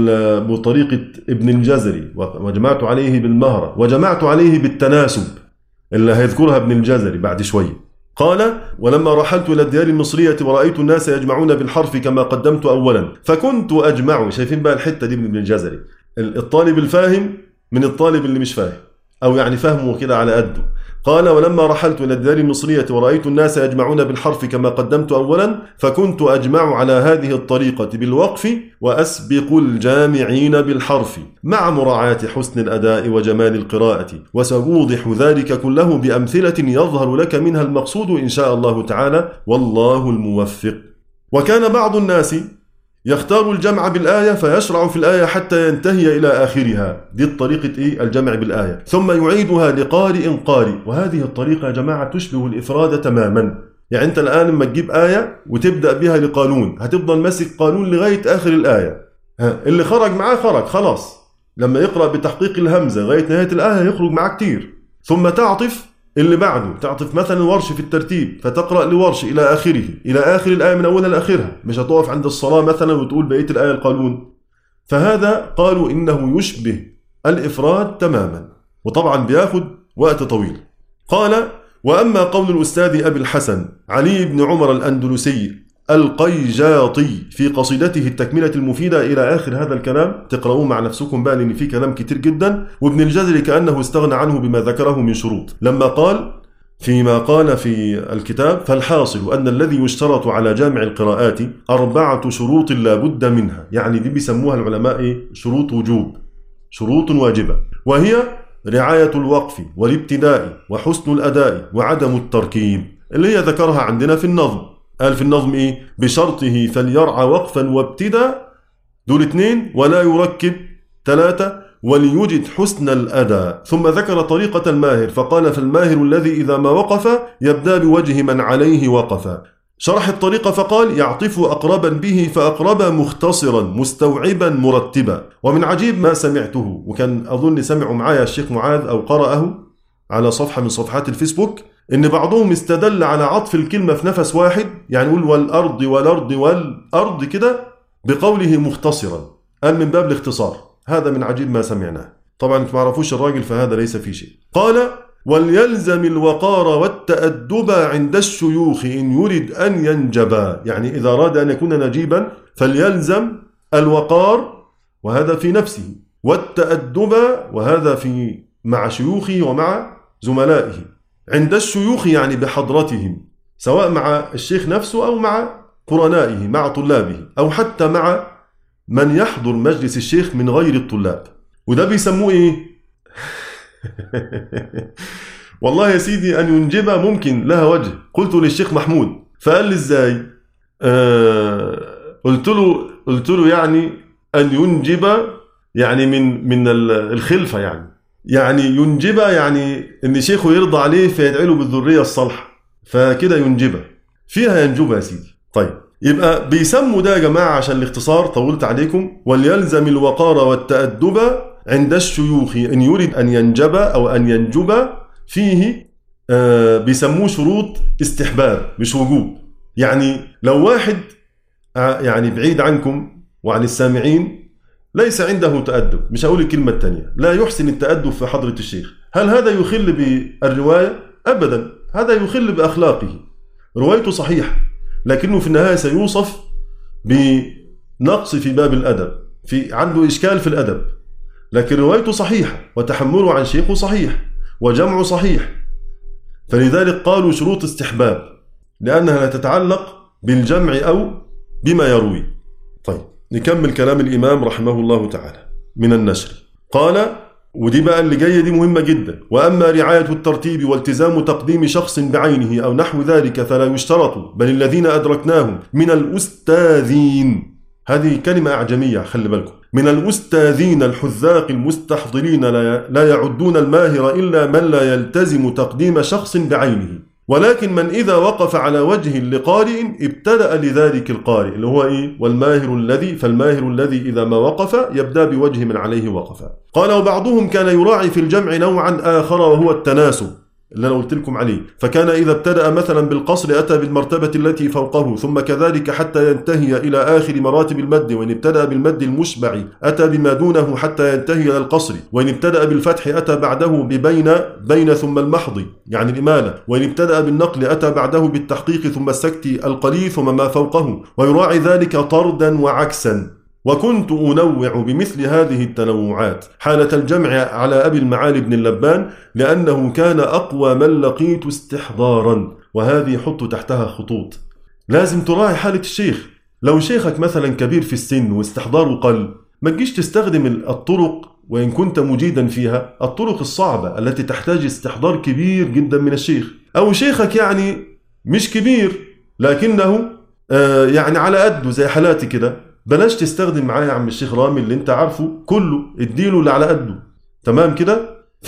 Speaker 1: وبطريقة ابن الجزري، وجمعت عليه بالمهرة، وجمعت عليه بالتناسب اللي هيذكرها ابن الجزري بعد شوية. قال ولما رحلت إلى الديار المصرية ورأيت الناس يجمعون بالحرف كما قدمت أولا فكنت أجمع. شايفين بقى الحتة دي من ابن الجزري، الطالب الفاهم من الطالب اللي مش فاهم، أو يعني فهمه كده على قده. قال ولما رحلت إلى الديار المصرية ورأيت الناس يجمعون بالحرف كما قدمت أولا فكنت أجمع على هذه الطريقة بالوقف وأسبق الجامعين بالحرف مع مراعاة حسن الأداء وجمال القراءة، وسأوضح ذلك كله بأمثلة يظهر لك منها المقصود إن شاء الله تعالى، والله الموفق. وكان بعض الناس يختار الجمع بالآية فيشرع في الآية حتى ينتهي إلى آخرها. دي الطريقة إيه؟ الجمع بالآية، ثم يعيدها لقارئ قارئ. وهذه الطريقة يا جماعة تشبه الإفراد تماما. يعني أنت الآن لما تجيب آية وتبدأ بها لقانون هتفضل ماسك قانون لغاية آخر الآية، اللي خرج معاه خرج خلاص. لما يقرأ بتحقيق الهمزة لغاية نهاية الآية يخرج معاه كتير، ثم تعطف اللي بعده، تعطف مثلا ورش في الترتيب فتقرأ لورش إلى آخره، إلى آخر الآية من أولها لآخرها، مش هتقف عند الصلاة مثلا وتقول بقية الآية القانون. فهذا قالوا إنه يشبه الإفراد تماما، وطبعا بياخد وقت طويل. قال وأما قول الأستاذ أبي الحسن علي بن عمر الأندلسي القيجاطي في قصيدته التكملة المفيدة إلى آخر هذا الكلام، تقرؤوه مع نفسكم بقى لأن فيه كلام كتير جدا. وابن الجزري كأنه استغنى عنه بما ذكره من شروط لما قال فيما قال في الكتاب: فالحاصل أن الذي يشترط على جامع القراءات أربعة شروط لا بد منها، يعني دي بيسموها العلماء إيه؟ شروط وجوب، شروط واجبة، وهي رعاية الوقف والابتداء وحسن الأداء وعدم التركيب، اللي هي ذكرها عندنا في النظم. قال في النظم إيه؟ بشرطه فليرعى وقفا وابتداء، دول اثنين، ولا يركب، ثلاثة، وليجد حسن الأداء. ثم ذكر طريقة الماهر فقال: فالماهر الذي إذا ما وقف يبدأ بوجه من عليه وقف. شرح الطريقة فقال: يعطف أقربا به فأقربا مختصرا مستوعبا مرتبا. ومن عجيب ما سمعته، وكان أظن سمعوا معايا الشيخ معاذ أو قرأه على صفحة من صفحات الفيسبوك، إن بعضهم استدل على عطف الكلمة في نفس واحد، يعني يقول والأرض والأرض والأرض كده بقوله مختصرا، قال من باب الاختصار. هذا من عجيب ما سمعناه. طبعا انتم ما عرفوش الراجل فهذا ليس في شيء. قال: وليلزم الوقار والتأدب عند الشيوخ إن يريد أن ينجبا، يعني إذا أراد أن يكون نجيبا فليلزم الوقار، وهذا في نفسه، والتأدب، وهذا في مع شيوخه ومع زملائه. عند الشيوخ يعني بحضرتهم، سواء مع الشيخ نفسه أو مع قرنائه، مع طلابه، أو حتى مع من يحضر مجلس الشيخ من غير الطلاب. وده بيسموه إيه؟ والله يا سيدي أن ينجبها ممكن لها وجه. قلت للشيخ محمود فقال لي إزاي؟ آه قلت له قلت له يعني أن ينجب يعني من من الخلفة، يعني يعني ينجبها يعني إن شيخه يرضى عليه فيدعي له بالذرية الصالحة، فكده ينجبها فيها ينجبها يا سيدي. طيب يبقى بيسموا ده يا جماعة عشان الاختصار طولت عليكم: وليلزم الوقار والتأدب عند الشيوخ إن يريد أن ينجب أو أن ينجب فيه. آه بيسموه شروط استحباب مش وجوب. يعني لو واحد آه يعني بعيد عنكم وعن السامعين ليس عنده تأدب، مش هقول الكلمة الثانية، لا يحسن التأدب في حضرة الشيخ، هل هذا يخل بالرواية؟ أبدا، هذا يخل بأخلاقه. روايته صحيحة لكنه في النهاية سيوصف بنقص في باب الأدب، في عنده إشكال في الأدب، لكن روايته صحيحة وتحمله عن شيخه صحيح وجمعه صحيح. فلذلك قالوا شروط استحباب لأنها لا تتعلق بالجمع أو بما يروي. طيب نكمل كلام الإمام رحمه الله تعالى من النشر. قال، ودي بقى اللي جاية دي مهمة جدا: وأما رعاية الترتيب والتزام تقديم شخص بعينه أو نحو ذلك فلا يشترط، بل الذين أدركناهم من الأستاذين، هذه كلمة أعجمية خلي بالكم، من الأستاذين الحذاق المستحضرين لا يعدون الماهر إلا من لا يلتزم تقديم شخص بعينه، ولكن من إذا وقف على وجه لقارئ ابتدأ لذلك القارئ، اللي هو إيه؟ والماهر الذي فالماهر الذي إذا ما وقف يبدأ بوجه من عليه وقف. قال: وبعضهم كان يراعي في الجمع نوعا آخر وهو التناسب اللي أنا قلت لكم عليه، فكان إذا ابتدأ مثلا بالقصر أتى بالمرتبة التي فوقه، ثم كذلك حتى ينتهي إلى آخر مراتب المد، وإن ابتدأ بالمد المشبع أتى بما دونه حتى ينتهي إلى القصر، وإن ابتدأ بالفتح أتى بعده ببين بين ثم المحض يعني الإمالة، وإن ابتدأ بالنقل أتى بعده بالتحقيق ثم السكت القليل ثم ما فوقه، ويراعي ذلك طردا وعكسا. وكنت أنوع بمثل هذه التنوعات حالة الجمع على أبي المعالي بن اللبان، لأنه كان أقوى من لقيت استحضارا. وهذه حط تحتها خطوط، لازم تراعي حالة الشيخ. لو شيخك مثلا كبير في السن واستحضاره قل، ما تجيش تستخدم الطرق وإن كنت مجيدا فيها، الطرق الصعبة التي تحتاج استحضار كبير جدا من الشيخ. أو شيخك يعني مش كبير لكنه آه يعني على قده زي حالاتي كده، بلاش تستخدم معايا يا عم الشيخ رامي اللي انت عارفه كله، اديله اللي على قده، تمام كده؟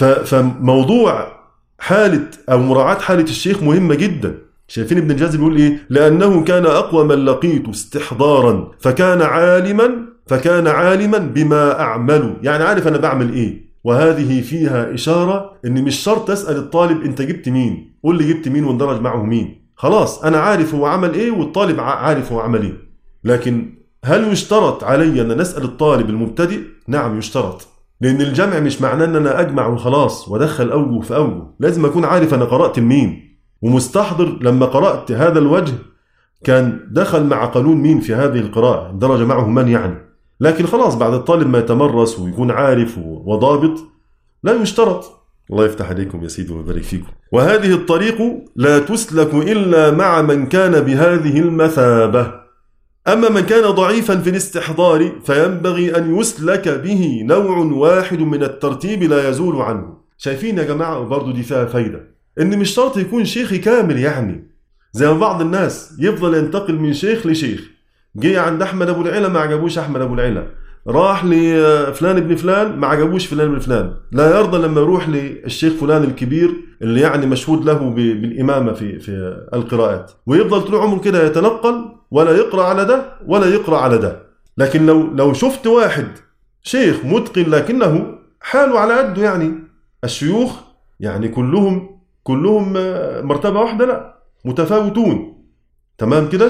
Speaker 1: فموضوع حالة او مراعاة حالة الشيخ مهمة جدا. شايفين ابن الجزري بيقول ايه؟ لانه كان اقوى من لقيت استحضارا فكان عالما فكان عالما بما اعمل، يعني عارف انا بعمل ايه. وهذه فيها اشارة ان مش شرط تسأل الطالب انت جبت مين، قول لي جبت مين واندرج معه مين، خلاص انا عارف هو عمل ايه والطالب عارف هو عمل ايه. لكن هل يشترط علي أن نسأل الطالب المبتدئ؟ نعم يشترط، لأن الجمع مش معناه أن أنا أجمع وخلاص وأدخل أوجه في أوجه، لازم أكون عارف أنا قرأت مين ومستحضر لما قرأت هذا الوجه كان دخل مع قانون مين في هذه القراءة، درج معه من يعني. لكن خلاص بعد الطالب ما يتمرس ويكون عارف وضابط لا يشترط. الله يفتح عليكم يا سيدي ويبارك فيكم. وهذه الطريق لا تسلك إلا مع من كان بهذه المثابة. أما من كان ضعيفا في الاستحضار فينبغي أن يسلك به نوع واحد من الترتيب لا يزول عنه. شايفين يا جماعة؟ وبرضه دي فيها فايدة، إن مش شرط يكون شيخ كامل، يعني زي ما بعض الناس يفضل ينتقل من شيخ لشيخ. جه عند أحمد أبو العلا ما عجبوش أحمد أبو العلا، راح لفلان ابن فلان ما عجبوش فلان ابن فلان، لا يرضى لما يروح للشيخ فلان الكبير اللي يعني مشهود له بالإمامة في في القراءات، ويفضل طول عمره كده يتنقل ولا يقرأ على ده ولا يقرأ على ده. لكن لو لو شفت واحد شيخ متقن لكنه حاله على قده، يعني الشيوخ يعني كلهم كلهم مرتبة واحدة، لا متفاوتون، تمام كده؟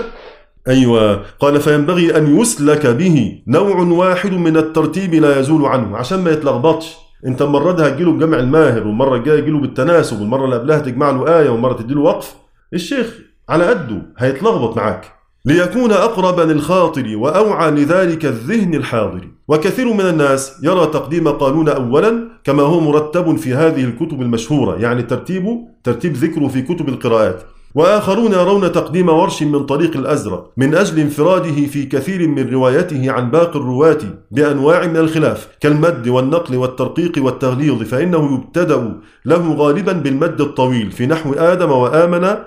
Speaker 1: أيوة. قال فينبغي أن يسلك به نوع واحد من الترتيب لا يزول عنه، عشان ما يتلخبطش. انت المرة دي هتجيله بجمع الماهر، والمرة الجاية هتجيله بالتناسب، والمرة اللي قبلها تجمع له آية، ومرة تديله وقف. الشيخ على قده هيتلخبط معاك. ليكون أقرب للخاطر وأوعى لذلك الذهن الحاضر. وكثير من الناس يرى تقديم قانون أولا كما هو مرتب في هذه الكتب المشهورة، يعني ترتيبه ترتيب ذكره في كتب القراءات. وآخرون يرون تقديم ورش من طريق الأزرق من أجل انفراده في كثير من روايته عن باقي الرواة بأنواع من الخلاف كالمد والنقل والترقيق والتغليظ، فإنه يبتدأ له غالبا بالمد الطويل في نحو آدم وآمن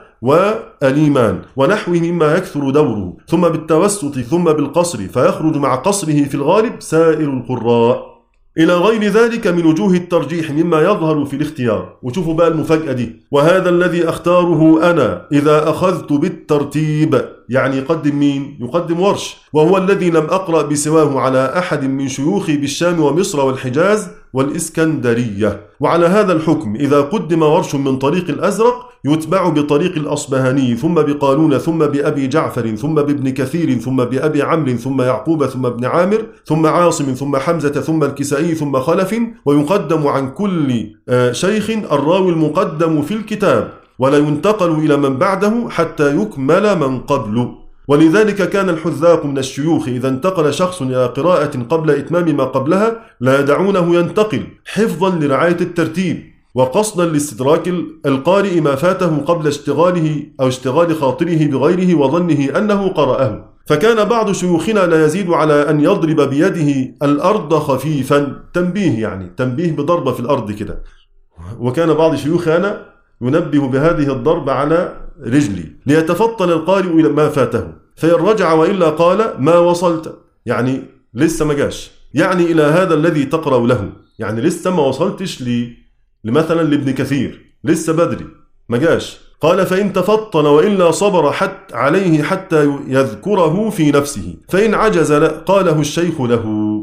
Speaker 1: والإيمان ونحوه مما يكثر دوره، ثم بالتوسط ثم بالقصر، فيخرج مع قصره في الغالب سائر القراء، إلى غير ذلك من وجوه الترجيح مما يظهر في الاختيار. وشوفوا بقى المفاجأة دي: وهذا الذي أختاره أنا إذا أخذت بالترتيب، يعني يقدم مين؟ يقدم ورش، وهو الذي لم أقرأ بسواه على أحد من شيوخي بالشام ومصر والحجاز والإسكندرية. وعلى هذا الحكم إذا قدم ورش من طريق الأزرق يتبع بطريق الأصبهاني، ثم بقالون، ثم بأبي جعفر، ثم بابن كثير، ثم بأبي عمرو، ثم يعقوب، ثم ابن عامر، ثم عاصم، ثم حمزة، ثم الكسائي، ثم خلف. ويقدم عن كل شيخ الراوي المقدم في الكتاب، ولا ينتقل إلى من بعده حتى يكمل من قبله. ولذلك كان الحذاق من الشيوخ إذا انتقل شخص إلى قراءة قبل إتمام ما قبلها لا يدعونه ينتقل، حفظا لرعاية الترتيب وقصدا لاستدراك القارئ ما فاته قبل اشتغاله أو اشتغال خاطره بغيره وظنه أنه قرأه. فكان بعض شيوخنا لا يزيد على أن يضرب بيده الأرض خفيفا، تنبيه يعني تنبيه بضربة في الأرض كده. وكان بعض شيوخنا ينبه بهذه الضربة على رجلي ليتفطن القارئ إلى ما فاته، فإن رجع وإلا قال ما وصلت، يعني لسه ما جاش، يعني إلى هذا الذي تقرأ له، يعني لسه ما وصلتش ل... لمثلا لابن كثير، لسه بدري ما جاش. قال فإن تفطن وإلا صبر حتى عليه حتى يذكره في نفسه، فإن عجز قاله الشيخ له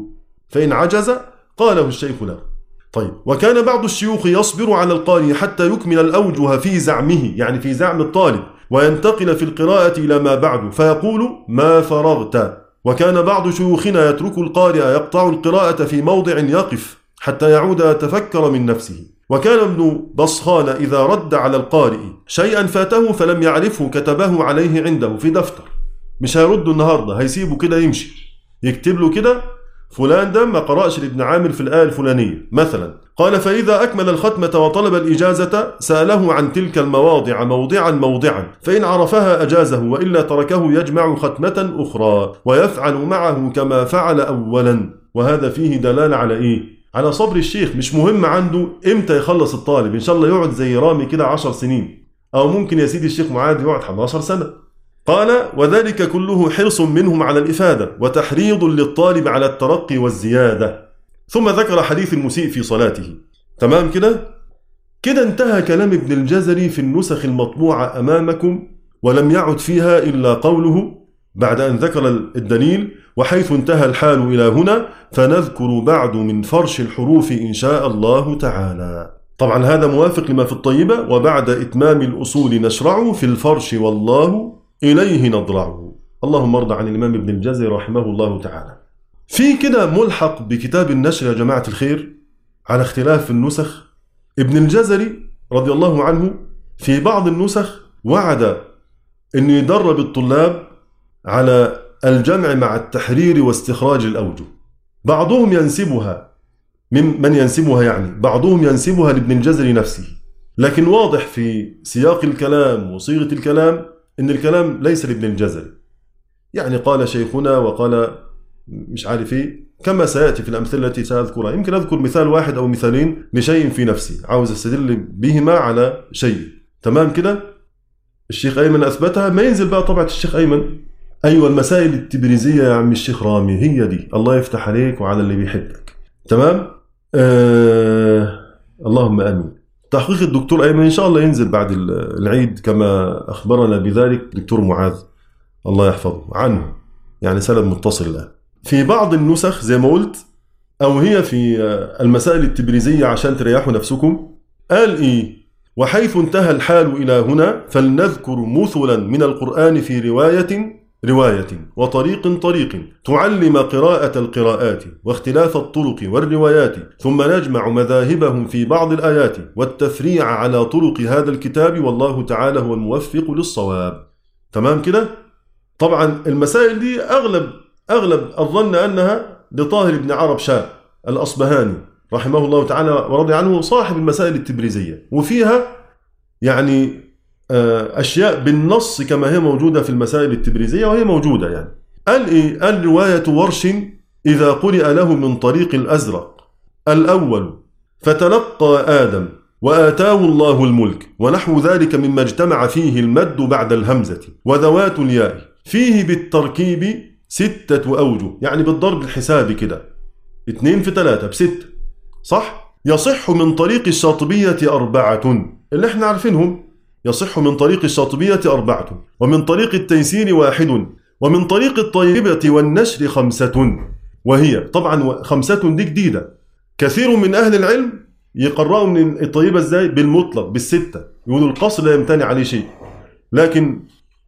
Speaker 1: فإن عجز قاله الشيخ له. طيب. وكان بعض الشيوخ يصبر على القارئ حتى يكمل الأوجه في زعمه، يعني في زعم الطالب، وينتقل في القراءة إلى ما بعد فيقول ما فرغت. وكان بعض شيوخنا يترك القارئ يقطع القراءة في موضع يقف حتى يعود يتفكر من نفسه. وكان ابن بصخان إذا رد على القارئ شيئا فاته فلم يعرفه كتبه عليه عنده في دفتر، مش هيرده النهاردة، هيسيبه كده يمشي، يكتب له كده فلان ده ما قرأش لابن عامر في الآية الفلانية مثلا. قال فإذا أكمل الختمة وطلب الإجازة سأله عن تلك المواضع موضعا موضعا، فإن عرفها أجازه، وإلا تركه يجمع ختمة أخرى ويفعل معه كما فعل أولا. وهذا فيه دلالة على إيه؟ على صبر الشيخ. مش مهم عنده إمتى يخلص الطالب، إن شاء الله يقعد زي رامي كده عشر سنين، أو ممكن يا سيدي الشيخ معاذ يقعد حوالي عشر سنة. قال وذلك كله حرص منهم على الإفادة وتحريض للطالب على الترقي والزيادة. ثم ذكر حديث المسيء في صلاته. تمام كده؟ كده انتهى كلام ابن الجزري في النسخ المطبوعة أمامكم، ولم يعد فيها إلا قوله بعد أن ذكر الدليل: وحيث انتهى الحال إلى هنا فنذكر بعد من فرش الحروف إن شاء الله تعالى. طبعا هذا موافق لما في الطيبة: وبعد إتمام الأصول نشرع في الفرش والله إليه نضرع. اللهم ارضى عن الإمام ابن الجزري رحمه الله تعالى. في كده ملحق بكتاب النشر يا جماعة الخير على اختلاف النسخ. ابن الجزري رضي الله عنه في بعض النسخ وعد إنه يدرب الطلاب على الجمع مع التحرير واستخراج الأوجه. بعضهم ينسبها من من ينسبها يعني بعضهم ينسبها لابن الجزري نفسه، لكن واضح في سياق الكلام وصيغة الكلام إن الكلام ليس لابن الجزري. يعني قال شيخنا وقال مش عارف ايه، كما سيأتي في الأمثلة التي سأذكرها. يمكن أذكر مثال واحد أو مثالين لشيء في نفسي عاوز أستدل بهما على شيء. تمام كده؟ الشيخ أيمن أثبتها، ما ينزل بقى طبعة الشيخ أيمن. أيوة المسائل التبريزية يا عم الشيخ رامي هي دي، الله يفتح عليك وعلى اللي بيحبك. تمام؟ آه... اللهم آمين. تحقيق الدكتور أيمن إن شاء الله ينزل بعد العيد كما أخبرنا بذلك دكتور معاذ الله يحفظه عنه، يعني سند متصل الآن. في بعض النسخ زي ما قلت، أو هي في المسائل التبريزية عشان تريحوا نفسكم، قال إيه؟ وحيث انتهى الحال إلى هنا فلنذكر مثلا من القرآن في رواية رواية وطريق طريق تعلم قراءة القراءات واختلاف الطرق والروايات، ثم نجمع مذاهبهم في بعض الآيات والتفريع على طرق هذا الكتاب، والله تعالى هو الموفق للصواب. تمام كده؟ طبعا المسائل دي أغلب أغلب الظن أنها لطاهر بن عرب شاه الأصبهاني رحمه الله تعالى ورضي عنه، صاحب المسائل التبريزية، وفيها يعني أشياء بالنص كما هي موجودة في المسائل التبريزية، وهي موجودة يعني. قال إيه؟ قال رواية ورش إذا قرئ له من طريق الأزرق الأول فتلقى آدم وآتاه الله الملك ونحو ذلك مما اجتمع فيه المد بعد الهمزة وذوات الياء فيه بالتركيب ستة أوجه، يعني بالضرب الحسابي كده اتنين في ثلاثة بستة، صح؟ يصح من طريق الشاطبية أربعة اللي احنا عارفينهم، يصح من طريق الشاطبية أربعة، ومن طريق التيسير واحد، ومن طريق الطيبة والنشر خمسة، وهي طبعا خمسة دي جديدة. كثير من أهل العلم يقرأوا من الطيبة ازاي؟ بالمطلق بالستة، يقولوا القصر لا يمتنع عليه شيء. لكن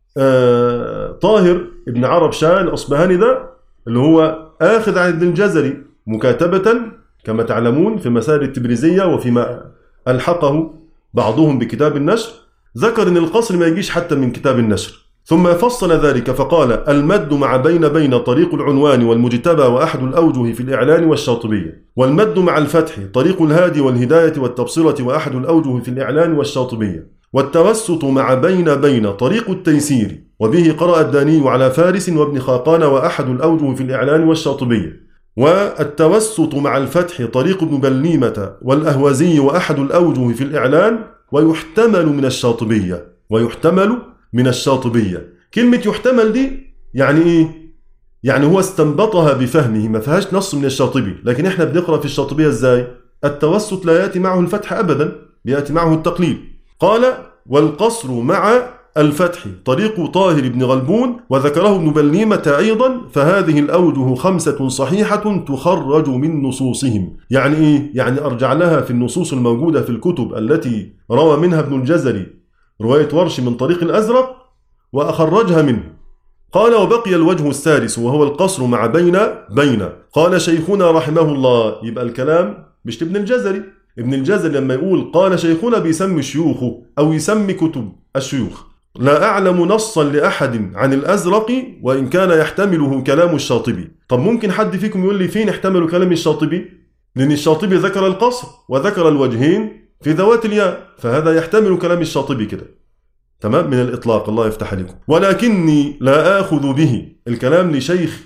Speaker 1: آه طاهر ابن عرب شاه الأصبهاني ده اللي هو آخذ عن ابن الجزري مكاتبة كما تعلمون في مسائل التبريزية، وفيما ألحقه بعضهم بكتاب النشر ذكر أن القصر ما يجيش حتى من كتاب النشر، ثم فصل ذلك فقال المد مع بين بين طريق العنوان والمجتبى وأحد الأوجه في الإعلان والشاطبية، والمد مع الفتح طريق الهادي والهداية والتبصرة وأحد الأوجه في الإعلان والشاطبية، والتوسط مع بين بين طريق التيسير، وبه قرأ الداني على فارس وابن خاقان وأحد الأوجه في الإعلان والشاطبية، والتوسط مع الفتح طريق ابن بليمة والأهوازي وأحد الأوجه في الإعلان، ويحتمل من الشاطبية ويحتمل من الشاطبية. كلمة يحتمل دي يعني إيه؟ يعني هو استنبطها بفهمه، ما فيهاش نص من الشاطبي، لكن إحنا بنقرأ في الشاطبية إزاي؟ التوسط لا يأتي معه الفتح أبدا، بيأتي معه التقليل. قال والقصر مع الفتح طريق طاهر بن غلبون، وذكره ابن بليمة أيضا، فهذه الأوجه خمسة صحيحة تخرج من نصوصهم. يعني إيه؟ يعني أرجع لها في النصوص الموجودة في الكتب التي روى منها ابن الجزري رواية ورش من طريق الأزرق وأخرجها منه. قال وبقي الوجه السادس وهو القصر مع بين بين. قال شيخنا رحمه الله، يبقى الكلام مش ابن الجزري. ابن الجزري لما يقول قال شيخنا بيسمي شيوخه أو يسمي كتب الشيوخ. لا أعلم نصا لأحد عن الأزرق وإن كان يحتمله كلام الشاطبي. طب ممكن حد فيكم يقول لي فين يحتمل كلام الشاطبي؟ لأن الشاطبي ذكر القصر وذكر الوجهين في ذوات الياء، فهذا يحتمل كلام الشاطبي كده. تمام؟ من الإطلاق، الله يفتح عليكم. ولكني لا آخذ به، الكلام لشيخ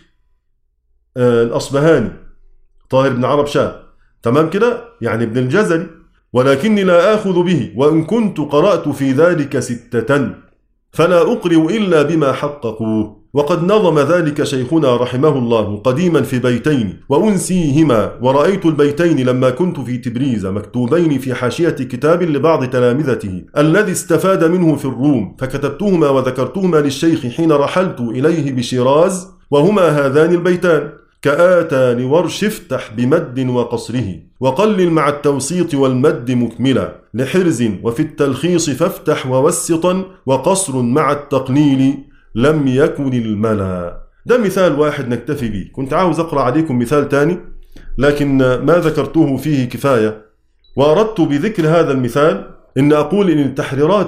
Speaker 1: آه الأصبهاني طاهر بن عرب شاه. تمام كده؟ يعني ابن الجزري. ولكني لا آخذ به، وإن كنت قرأت في ذلك ستة فلا أقرئ إلا بما حققوه، وقد نظم ذلك شيخنا رحمه الله قديما في بيتين وأنسيهما، ورأيت البيتين لما كنت في تبريز مكتوبين في حاشية كتاب لبعض تلامذته الذي استفاد منه في الروم، فكتبتهما وذكرتهما للشيخ حين رحلت إليه بشيراز، وهما هذان البيتان: كآتى لورش افتح بمد وقصره، وقلل مع التوسيط والمد مكملا، لحرز وفي التلخيص فافتح ووسطا، وقصر مع التقليل لم يكن الملا. ده مثال واحد نكتفي به. كنت عاوز أقرأ عليكم مثال تاني لكن ما ذكرته فيه كفاية، وأردت بذكر هذا المثال إن أقول إن التحريرات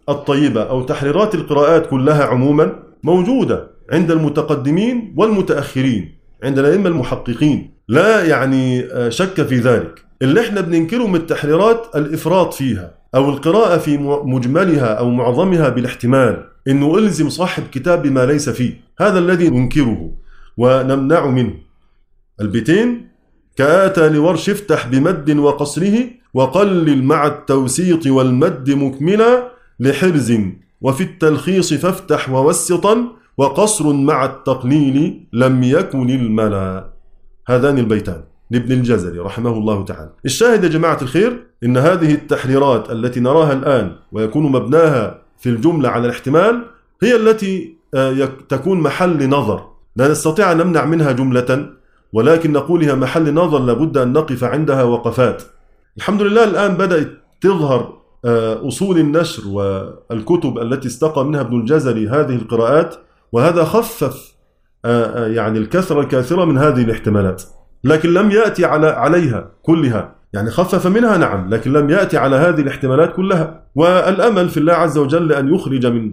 Speaker 1: الطيبة أو تحريرات القراءات كلها عموما موجودة عند المتقدمين والمتأخرين، عند الأئمة المحققين، لا يعني شك في ذلك. اللي احنا بننكره من التحريرات الإفراط فيها أو القراءة في مجملها أو معظمها بالاحتمال، إنه ألزم صاحب كتاب بما ليس فيه، هذا الذي ننكره ونمنع منه. البيتين كآتى لورش افتح بمد وقصره وقلل مع التوسيط والمد مكملا لحرز وفي التلخيص فافتح ووسطا وقصر مع التقليل لم يكن الملا. هذان البيتان لابن الجزري رحمه الله تعالى. الشاهد يا جماعة الخير إن هذه التحريرات التي نراها الآن ويكون مبناها في الجملة على الاحتمال هي التي تكون محل نظر، لا نستطيع أن نمنع منها جملة، ولكن نقولها محل نظر لابد أن نقف عندها وقفات. الحمد لله الآن بدأت تظهر أصول النشر والكتب التي استقى منها ابن الجزري هذه القراءات، وهذا خفف يعني الكثرة الكاثرة من هذه الاحتمالات، لكن لم يأتي على عليها كلها، يعني خفف منها نعم، لكن لم يأتي على هذه الاحتمالات كلها. والأمل في الله عز وجل أن يخرج من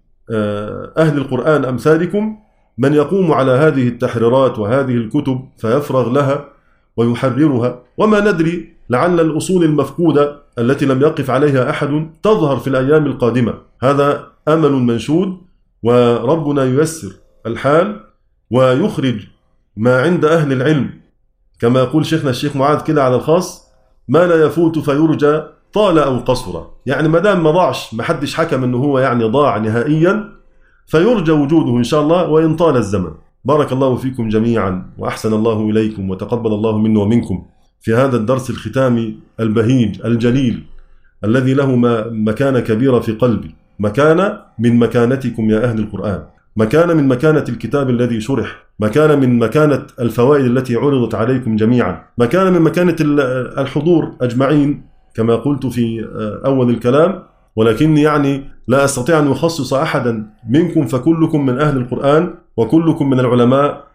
Speaker 1: أهل القرآن أمثالكم من يقوم على هذه التحريرات وهذه الكتب فيفرغ لها ويحررها، وما ندري لعل الأصول المفقودة التي لم يقف عليها أحد تظهر في الأيام القادمة. هذا أمل منشود، وربنا ييسر الحال ويخرج ما عند أهل العلم، كما يقول شيخنا الشيخ معاذ كده على الخاص: ما لا يفوت فيرجى طال أو قصر. يعني ما دام ما ضاعش، ما حدش حكم أنه هو يعني ضاع نهائيا، فيرجى وجوده إن شاء الله وإن طال الزمن. بارك الله فيكم جميعا وأحسن الله إليكم وتقبل الله منا ومنكم في هذا الدرس الختامي البهيج الجليل الذي له مكانة كبيرة في قلبي، مكانة من مكانتكم يا أهل القرآن، مكانة من مكانة الكتاب الذي شرح، مكانة من مكانة الفوائد التي عرضت عليكم جميعا، مكانة من مكانة الحضور أجمعين كما قلت في أول الكلام. ولكني يعني لا أستطيع أن أخصص أحدا منكم، فكلكم من أهل القرآن وكلكم من العلماء،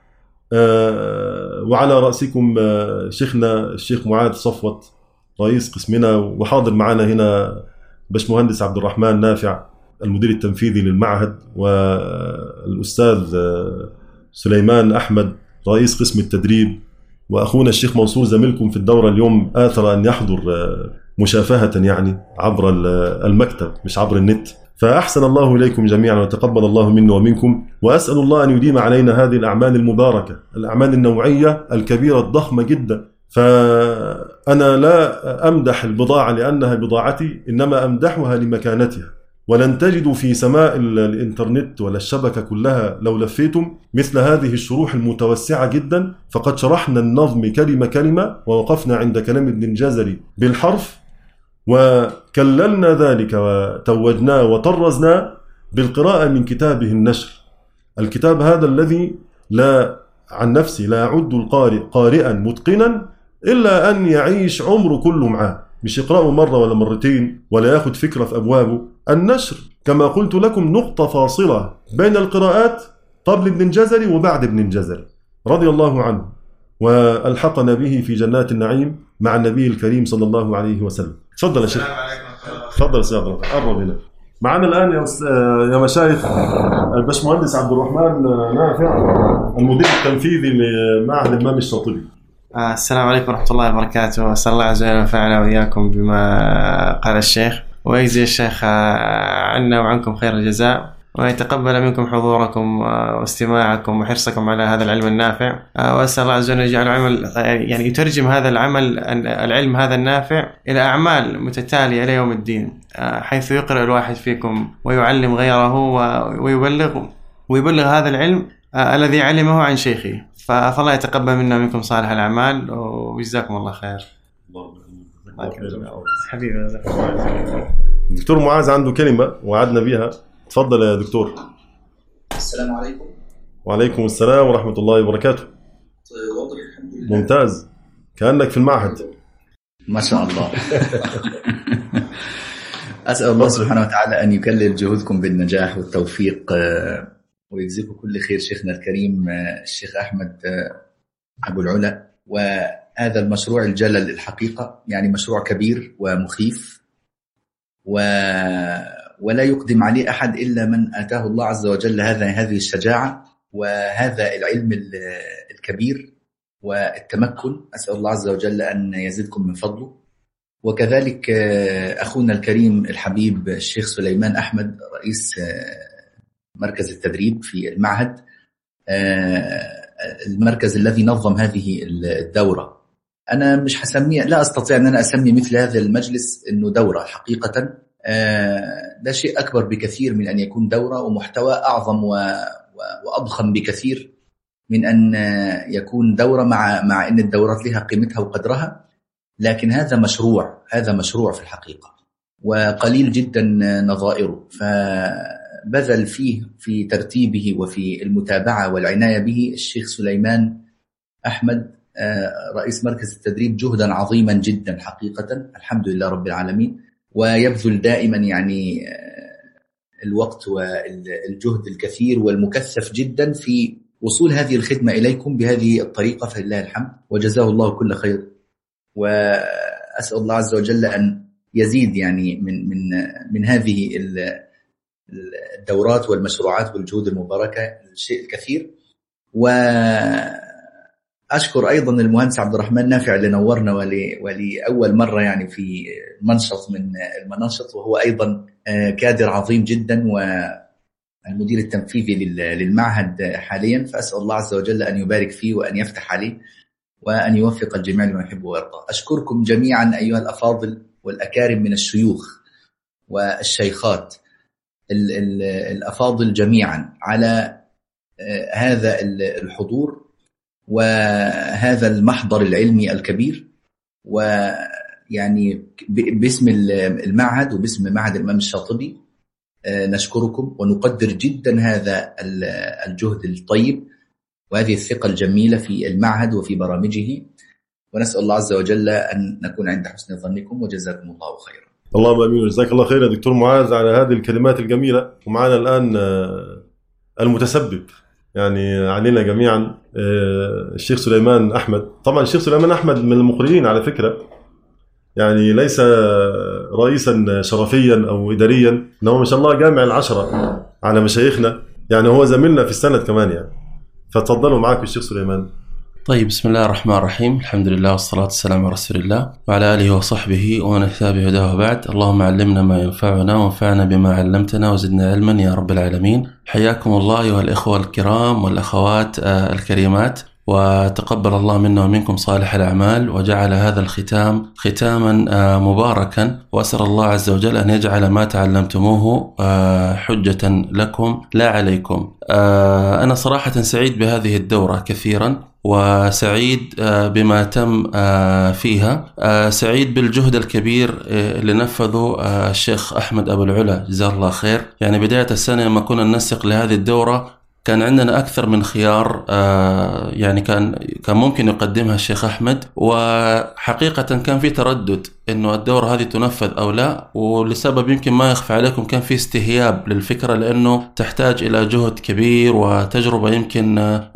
Speaker 1: وعلى رأسكم شيخنا الشيخ معاذ صفوت رئيس قسمنا، وحاضر معنا هنا باشمهندس عبد الرحمن نافع المدير التنفيذي للمعهد، والأستاذ سليمان أحمد رئيس قسم التدريب، وأخونا الشيخ منصور زميلكم في الدورة اليوم آثر أن يحضر مشافهة يعني عبر المكتب مش عبر النت. فأحسن الله إليكم جميعا وتقبل الله منا ومنكم، وأسأل الله أن يديم علينا هذه الأعمال المباركة، الأعمال النوعية الكبيرة الضخمة جدا. فأنا لا أمدح البضاعة لأنها بضاعتي، إنما أمدحها لمكانتها. ولن تجدوا في سماء الإنترنت ولا الشبكة كلها لو لفيتم مثل هذه الشروح المتوسعة جدا. فقد شرحنا النظم كلمة كلمة، ووقفنا عند كلام ابن الجزري بالحرف، وكللنا ذلك وتوجناه وطرزناه بالقراءة من كتابه النشر. الكتاب هذا الذي لا عن نفسي لا أعد القارئ قارئا متقنا إلا أن يعيش عمره كله معاه، مش يقرأه مرة ولا مرتين ولا ياخد فكرة في أبوابه. النشر كما قلت لكم نقطة فاصلة بين القراءات قبل ابن الجزري وبعد ابن الجزري رضي الله عنه، والحقنا به في جنات النعيم مع النبي الكريم صلى الله عليه وسلم. تفضل يا شيخ. تفضل يا سيدنا، قرب هنا. معنا الآن يا يا مشايخ الباشمهندس عبد الرحمن نافع المدير التنفيذي لمعهد الإمام الشاطبي.
Speaker 2: السلام عليكم ورحمة الله وبركاته. أسأل الله عز وجل ينفعنا وإياكم بما قال الشيخ، ويجزي الشيخ عنا وعنكم خير الجزاء، ويتقبل منكم حضوركم واستماعكم وحرصكم على هذا العلم النافع. وأسأل الله عز وجل يجعل عمل يعني يترجم هذا العمل العلم هذا النافع إلى أعمال متتالية إلى يوم الدين، حيث يقرأ الواحد فيكم ويعلم غيره ويبلغ ويبلغ هذا العلم الذي علمه عن شيخه. فالله يتقبل منا ومنكم صالح الأعمال، وجزاكم الله خير.
Speaker 1: حبيبي دكتور معاذ عنده كلمة وعدنا بها، تفضل يا دكتور.
Speaker 3: السلام عليكم.
Speaker 1: وعليكم السلام ورحمة الله وبركاته.
Speaker 3: واضح الحمد لله.
Speaker 1: ممتاز، كأنك في المعهد.
Speaker 4: ما شاء الله. أسأل الله سبحانه وتعالى أن يكلل جهودكم بالنجاح والتوفيق، ويجزيكم كل خير شيخنا الكريم الشيخ أحمد أبو العلا. وهذا المشروع الجلل الحقيقة يعني مشروع كبير ومخيف و... ولا يقدم عليه أحد إلا من آتاه الله عز وجل هذا هذه الشجاعة وهذا العلم الكبير والتمكن. أسأل الله عز وجل أن يزيدكم من فضله. وكذلك أخونا الكريم الحبيب الشيخ سليمان أحمد رئيس مركز التدريب في المعهد، المركز الذي نظم هذه الدورة. أنا مش حسميه، لا أستطيع أن أنا أسمي مثل هذا المجلس أنه دورة حقيقة، ده شيء أكبر بكثير من أن يكون دورة، ومحتوى أعظم وأضخم بكثير من أن يكون دورة، مع مع أن الدورات لها قيمتها وقدرها، لكن هذا مشروع هذا مشروع في الحقيقة، وقليل جدا نظائره. فبذل فيه في ترتيبه وفي المتابعة والعناية به الشيخ سليمان أحمد رئيس مركز التدريب جهدا عظيما جدا حقيقة، الحمد لله رب العالمين. ويبذل دائما يعني الوقت والجهد الكثير والمكثف جدا في وصول هذه الخدمة إليكم بهذه الطريقة، فلله الحمد وجزاه الله كل خير. وأسأل الله عز وجل أن يزيد يعني من من من هذه الدورات والمشروعات والجهود المباركة الشيء الكثير. وأشكر أيضا المهندس عبد الرحمن نافع اللي نورنا ولي ولأول مرة يعني في منشط من المناشط، وهو أيضا كادر عظيم جدا والمدير التنفيذي للمعهد حاليا. فأسأل الله عز وجل أن يبارك فيه وأن يفتح عليه وأن يوفق الجميع لما يحب ويرضى. أشكركم جميعا أيها الأفاضل والأكارم من الشيوخ والشيخات ال ال الأفاضل جميعا على هذا الحضور وهذا المحضر العلمي الكبير. ويعني باسم المعهد وباسم معهد الإمام الشاطبي نشكركم ونقدر جدا هذا الجهد الطيب وهذه الثقة الجميلة في المعهد وفي برامجه، ونسأل الله عز وجل أن نكون عند حسن ظنكم، وجزاكم الله خيرا.
Speaker 1: اللهم امين، وجزاك الله خير يا دكتور معاذ على هذه الكلمات الجميلة. ومعنا الآن المتسبب يعني علينا جميعا الشيخ سليمان أحمد. طبعا الشيخ سليمان أحمد من المقرئين على فكرة، يعني ليس رئيسا شرفيا أو إداريا، إنه ما شاء الله جامع العشرة على مشايخنا، يعني هو زميلنا في السنة كمان يعني. فتفضلوا معاك الشيخ سليمان.
Speaker 5: طيب، بسم الله الرحمن الرحيم، الحمد لله والصلاة والسلام على رسول الله وعلى آله وصحبه ومن اهتدى بهداه وبعد. اللهم علمنا ما ينفعنا وانفعنا بما علمتنا وزدنا علما يا رب العالمين. حياكم الله أيها الإخوة الكرام والأخوات الكريمات، وتقبل الله منا ومنكم صالح الأعمال، وجعل هذا الختام ختاما مباركا، وأسأل الله عز وجل أن يجعل ما تعلمتموه حجة لكم لا عليكم. أنا صراحة سعيد بهذه الدورة كثيرا، وسعيد بما تم فيها، سعيد بالجهد الكبير اللي نفذه الشيخ أحمد أبو العلا جزاه الله خير. يعني بداية السنة لما كنا ننسق لهذه الدورة كان عندنا أكثر من خيار، يعني كان كان ممكن يقدمها الشيخ أحمد، وحقيقة كان في تردد إنه الدورة هذه تنفذ أو لا، ولسبب يمكن ما يخفى عليكم كان في استهياب للفكرة، لأنه تحتاج إلى جهد كبير وتجربة. يمكن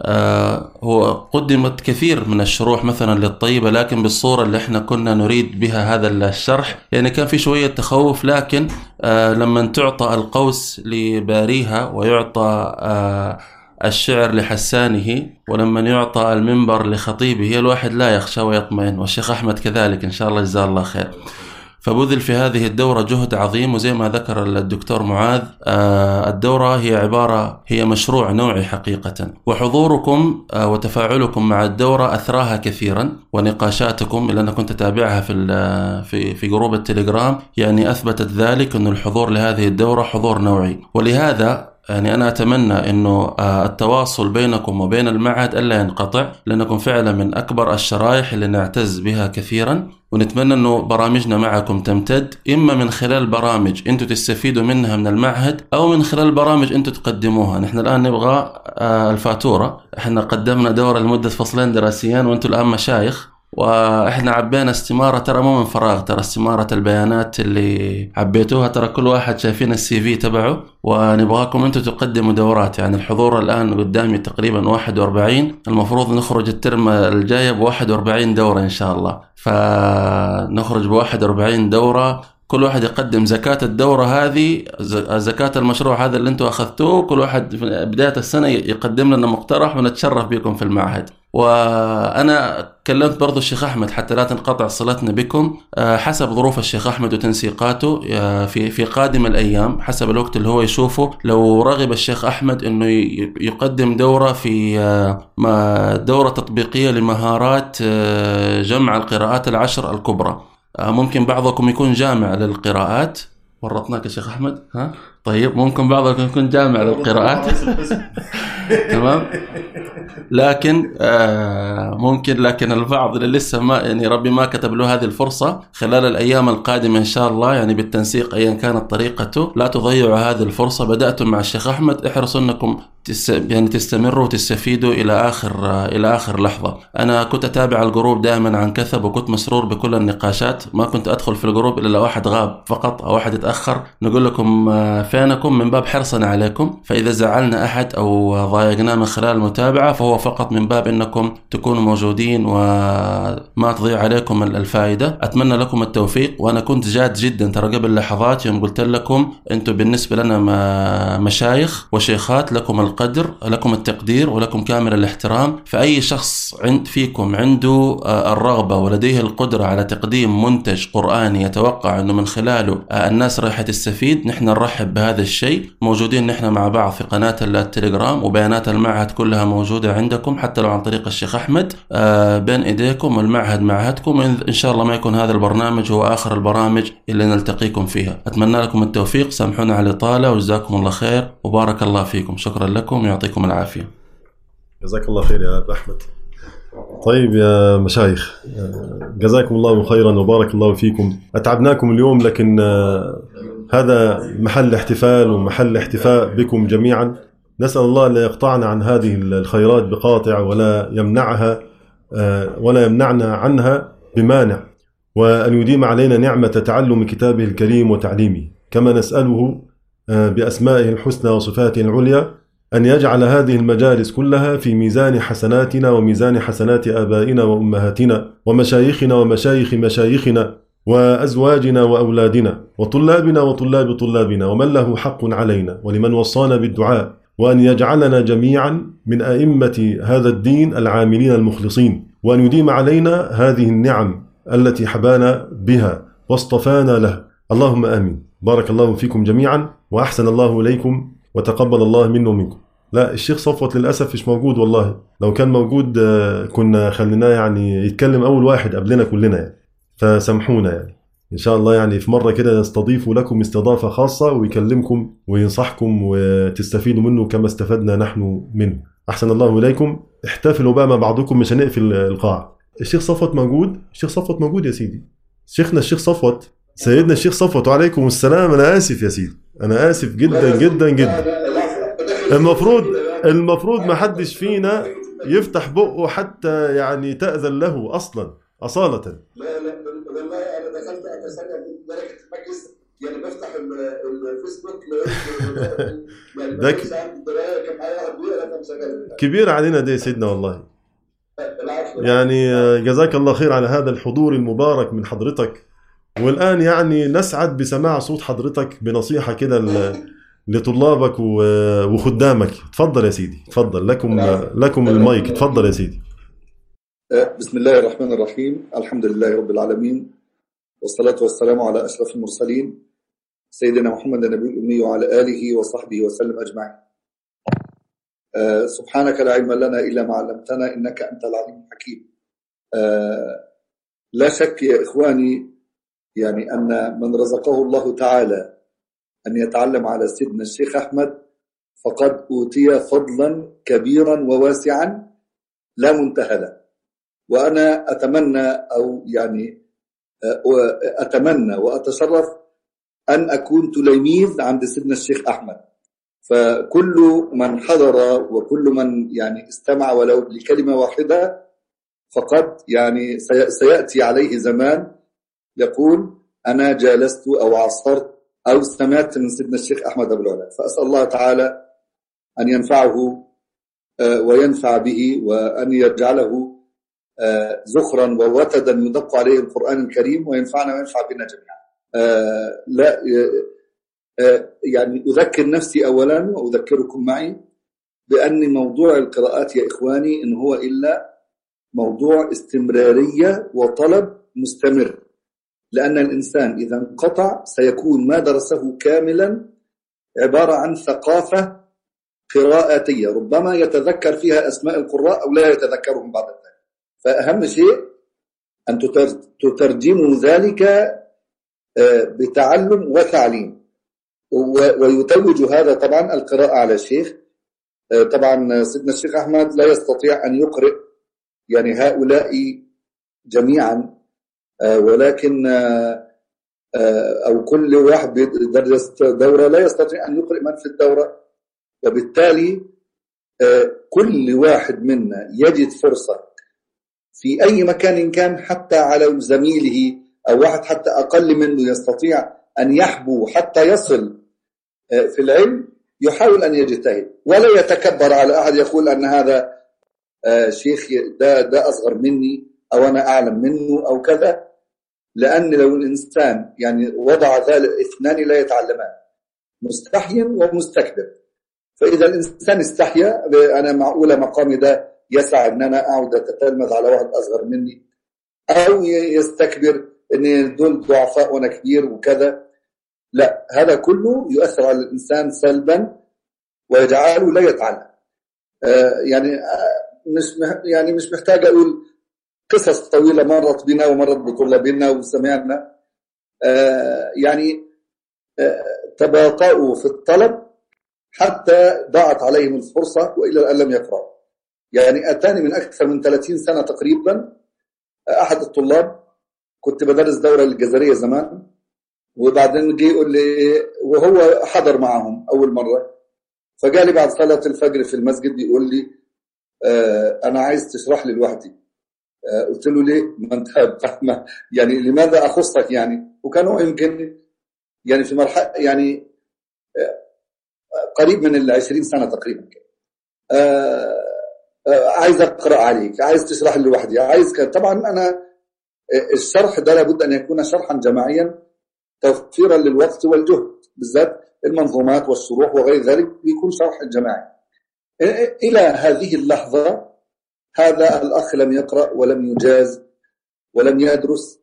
Speaker 5: هو قدمت كثير من الشروح مثلا للطيبة، لكن بالصورة اللي احنا كنا نريد بها هذا الشرح، يعني كان في شوية تخوف. لكن لما تعطى القوس لباريها ويعطى الشعر لحسانه، ولما يعطى المنبر لخطيبه، الواحد لا يخشى ويطمئن، والشيخ أحمد كذلك إن شاء الله جزاه الله خير. فبذل في هذه الدورة جهد عظيم، وزي ما ذكر الدكتور معاذ الدورة هي عبارة هي مشروع نوعي حقيقة، وحضوركم وتفاعلكم مع الدورة أثراها كثيرا، ونقاشاتكم اللي أنا كنت أتابعها في في في جروب التليجرام يعني أثبتت ذلك، أن الحضور لهذه الدورة حضور نوعي. ولهذا يعني أنا أتمنى أنه التواصل بينكم وبين المعهد ألا ينقطع، لأنكم فعلا من أكبر الشرائح اللي نعتز بها كثيرا، ونتمنى أنه برامجنا معكم تمتد، إما من خلال برامج أنتم تستفيدوا منها من المعهد، أو من خلال برامج أنتم تقدموها. نحن الآن نبغى الفاتورة، إحنا قدمنا دورة لمدة فصلين دراسيين وأنتم الآن مشايخ، وإحنا عبينا استمارة، ترى مو من فراغ، ترى استمارة البيانات اللي عبيتوها ترى كل واحد شايفين السي في تبعه، ونبغاكم أنتم تقدموا دورات. يعني الحضور الآن قدامي تقريبا واحد وأربعين، المفروض نخرج الترم الجاي ب واحد وأربعين دورة إن شاء الله، فنخرج ب واحد وأربعين دورة كل واحد يقدم زكاة الدورة هذه، زكاة المشروع هذا اللي انتوا أخذتوه، كل واحد في بداية السنة يقدم لنا مقترح ونتشرف بكم في المعهد. وأنا كلمت برضو الشيخ أحمد حتى لا تنقطع صلتنا بكم، حسب ظروف الشيخ أحمد وتنسيقاته في في قادم الأيام، حسب الوقت اللي هو يشوفه، لو رغب الشيخ أحمد إنه يقدم دورة في دورة تطبيقية لمهارات جمع القراءات العشر الكبرى. ممكن بعضكم يكون جامع للقراءات، ورطناك يا شيخ أحمد، ها طيب ممكن بعضكم يكون جامع للقراءات تمام، لكن آه ممكن لكن البعض اللي لسه ما يعني ربي ما كتب له هذه الفرصة خلال الأيام القادمة إن شاء الله، يعني بالتنسيق أيا كانت طريقته، لا تضيعوا هذه الفرصة. بدأتم مع الشيخ أحمد، احرصوا أنكم تس يعني تستمروا وتستفيدوا إلى آخر آه إلى آخر لحظة. أنا كنت أتابع الجروب دائما عن كثب، وكنت مسرور بكل النقاشات، ما كنت أدخل في الجروب إلا لو واحد غاب فقط أو واحد يتأخر، نقول لكم آه فينكم من باب حرصنا عليكم. فإذا زعلنا أحد أو ضايقناه من خلال المتابعة فهو فقط من باب أنكم تكونوا موجودين وما تضيع عليكم الفائدة. أتمنى لكم التوفيق، وأنا كنت جاد جدا ترى قبل لحظات يوم قلت لكم أنتم بالنسبة لنا مشايخ وشيخات، لكم القدر، لكم التقدير، ولكم كامل الاحترام. فأي شخص عند فيكم عنده الرغبة ولديه القدرة على تقديم منتج قرآني يتوقع أنه من خلاله الناس راح تستفيد، نحن نرحب بهذا الشيء. موجودين نحن مع بعض في قناة التليجرام، وبيانات المعهد كلها موجودة عندكم حتى لو عن طريق الشيخ أحمد بين إيديكم، والمعهد معهدكم. إن شاء الله ما يكون هذا البرنامج هو آخر البرامج اللي نلتقيكم فيها. أتمنى لكم التوفيق، سامحونا على الإطالة، وجزاكم الله خير وبارك الله فيكم. شكرا لكم ويعطيكم العافية.
Speaker 1: جزاك الله خير يا أبو أحمد. طيب يا مشايخ، جزاكم الله خيرا وبارك الله فيكم. أتعبناكم اليوم، لكن هذا محل احتفال ومحل احتفاء بكم جميعا. نسأل الله لا يقطعنا عن هذه الخيرات بقاطع، ولا يمنعها ولا يمنعنا عنها بمانع، وأن يديم علينا نعمة تعلم كتابه الكريم وتعليمه. كما نسأله بأسمائه الحسنى وصفاته العليا أن يجعل هذه المجالس كلها في ميزان حسناتنا وميزان حسنات آبائنا وأمهاتنا ومشايخنا ومشايخ مشايخنا وأزواجنا وأولادنا وطلابنا وطلاب طلابنا ومن له حق علينا ولمن وصانا بالدعاء، وأن يجعلنا جميعا من أئمة هذا الدين العاملين المخلصين، وأن يديم علينا هذه النعم التي حبانا بها واصطفانا لها. اللهم آمين. بارك الله فيكم جميعا، وأحسن الله إليكم، وتقبل الله منا ومنكم. لا، الشيخ صفوت للأسف مش موجود، والله لو كان موجود كنا خليناه يعني يتكلم أول واحد قبلنا كلنا يعني، فسامحونا يعني. إن شاء الله يعني في مرة كده نستضيف لكم استضافة خاصة ويكلمكم وينصحكم وتستفيدوا منه كما استفدنا نحن منه. أحسن الله إليكم. احتفلوا بقى مع بعضكم، مش هنقفل القاعة. الشيخ صفوت موجود؟ الشيخ صفوت موجود يا سيدي. شيخنا الشيخ صفوت، سيدنا الشيخ صفوت، وعليكم السلام. أنا آسف يا سيدي، أنا آسف جدا جدا جدا. المفروض المفروض ما حدش فينا يفتح بقه حتى يعني تأذن له أصلا أصالة.
Speaker 6: لا لا والله انا دخلت اتسجل في درجه المجلس، يعني بفتح الفيسبوك يعني
Speaker 1: ده
Speaker 6: كان معايا ابويا انا مسجل
Speaker 1: كبير علينا ده يا سيدنا والله. يعني جزاك الله خير على هذا الحضور المبارك من حضرتك. والآن يعني نسعد بسماع صوت حضرتك بنصيحة كده لطلابك وخدامك. تفضل يا سيدي، تفضل، لكم لكم المايك، تفضل يا سيدي.
Speaker 6: بسم الله الرحمن الرحيم. الحمد لله رب العالمين، والصلاة والسلام على أشرف المرسلين سيدنا محمد النبي الأمي وعلى آله وصحبه وسلم أجمعين. أه سبحانك لا علم لنا إلا ما علمتنا إنك أنت العليم الحكيم. أه لا شك يا إخواني يعني أن من رزقه الله تعالى أن يتعلم على سيدنا الشيخ أحمد فقد أوتي فضلا كبيرا وواسعا لا منتهى له. وأنا أتمنى أو يعني أتمنى وأتشرف أن أكون تلميذ عند سيدنا الشيخ أحمد. فكل من حضر وكل من يعني استمع ولو لكلمة واحدة فقد يعني سيأتي عليه زمان يقول أنا جالست أو عصرت أو سمعت من سيدنا الشيخ أحمد أبو العلا. فأسأل الله تعالى أن ينفعه وينفع به، وأن يجعله زخرا ووتدا يدق عليه القرآن الكريم، وينفعنا وينفع بنا جميعا. آه لا آه يعني أذكر نفسي أولا وأذكركم معي بأن موضوع القراءات يا إخواني إن هو إلا موضوع استمرارية وطلب مستمر، لأن الإنسان إذا انقطع سيكون ما درسه كاملا عبارة عن ثقافة قراءاتية ربما يتذكر فيها أسماء القراء أو لا يتذكرهم بعد ذلك. فأهم شيء أن تترجموا ذلك بتعلم وتعليم، ويتوج هذا طبعا القراءة على الشيخ. طبعا سيدنا الشيخ أحمد لا يستطيع أن يقرئ يعني هؤلاء جميعا، ولكن أو كل واحد يدرس دورة لا يستطيع أن يقرئ من في الدورة، وبالتالي كل واحد منا يجد فرصة في أي مكان كان، حتى على زميله أو واحد حتى أقل منه يستطيع أن يحبو حتى يصل في العلم، يحاول أن يجتهد ولا يتكبر على أحد يقول أن هذا شيخ ده, ده أصغر مني أو أنا أعلم منه أو كذا، لأن لو الإنسان يعني وضع ذلك اثنان لا يتعلمان، مستحي ومستكبر. فإذا الإنسان استحيا أنا معقولة مقامي ده يسع أن أنا أعود أتتلمذ على واحد أصغر مني، أو يستكبر أن دول ضعفاء وأنا كبير وكذا، لا، هذا كله يؤثر على الإنسان سلبا ويجعله لا يتعلم. آه يعني آه مش يعني مش محتاج أقول قصص طويلة مرت بنا ومرت بطلابنا وسمعنا، آه يعني آه تباطؤوا في الطلب حتى ضاعت عليهم الفرصة وإلى الآن لم يقرأوا. يعني أتاني من أكثر من ثلاثين سنة تقريبا أحد الطلاب، كنت بدرس دورة الجزرية زمان، وبعدين جي يقول لي وهو حضر معهم أول مرة، فقال لي بعد صلاة الفجر في المسجد بيقول لي آه أنا عايز تشرح لي لوحدي. آه قلت له ليه؟ ما أنت يعني لماذا أخصك يعني؟ وكانوا يمكن يعني في مرحلة يعني آه قريب من العشرين سنة تقريبا. آه آه عايز أقرأ عليك، عايز تشرح لي لوحدي، عايز كده. طبعا أنا الشرح ده لابد أن يكون شرحا جماعيا توفيرا للوقت والجهد، بالذات المنظومات والشروح وغير ذلك بيكون شرح جماعي. إلى هذه اللحظة هذا الأخ لم يقرأ ولم يجاز ولم يدرس،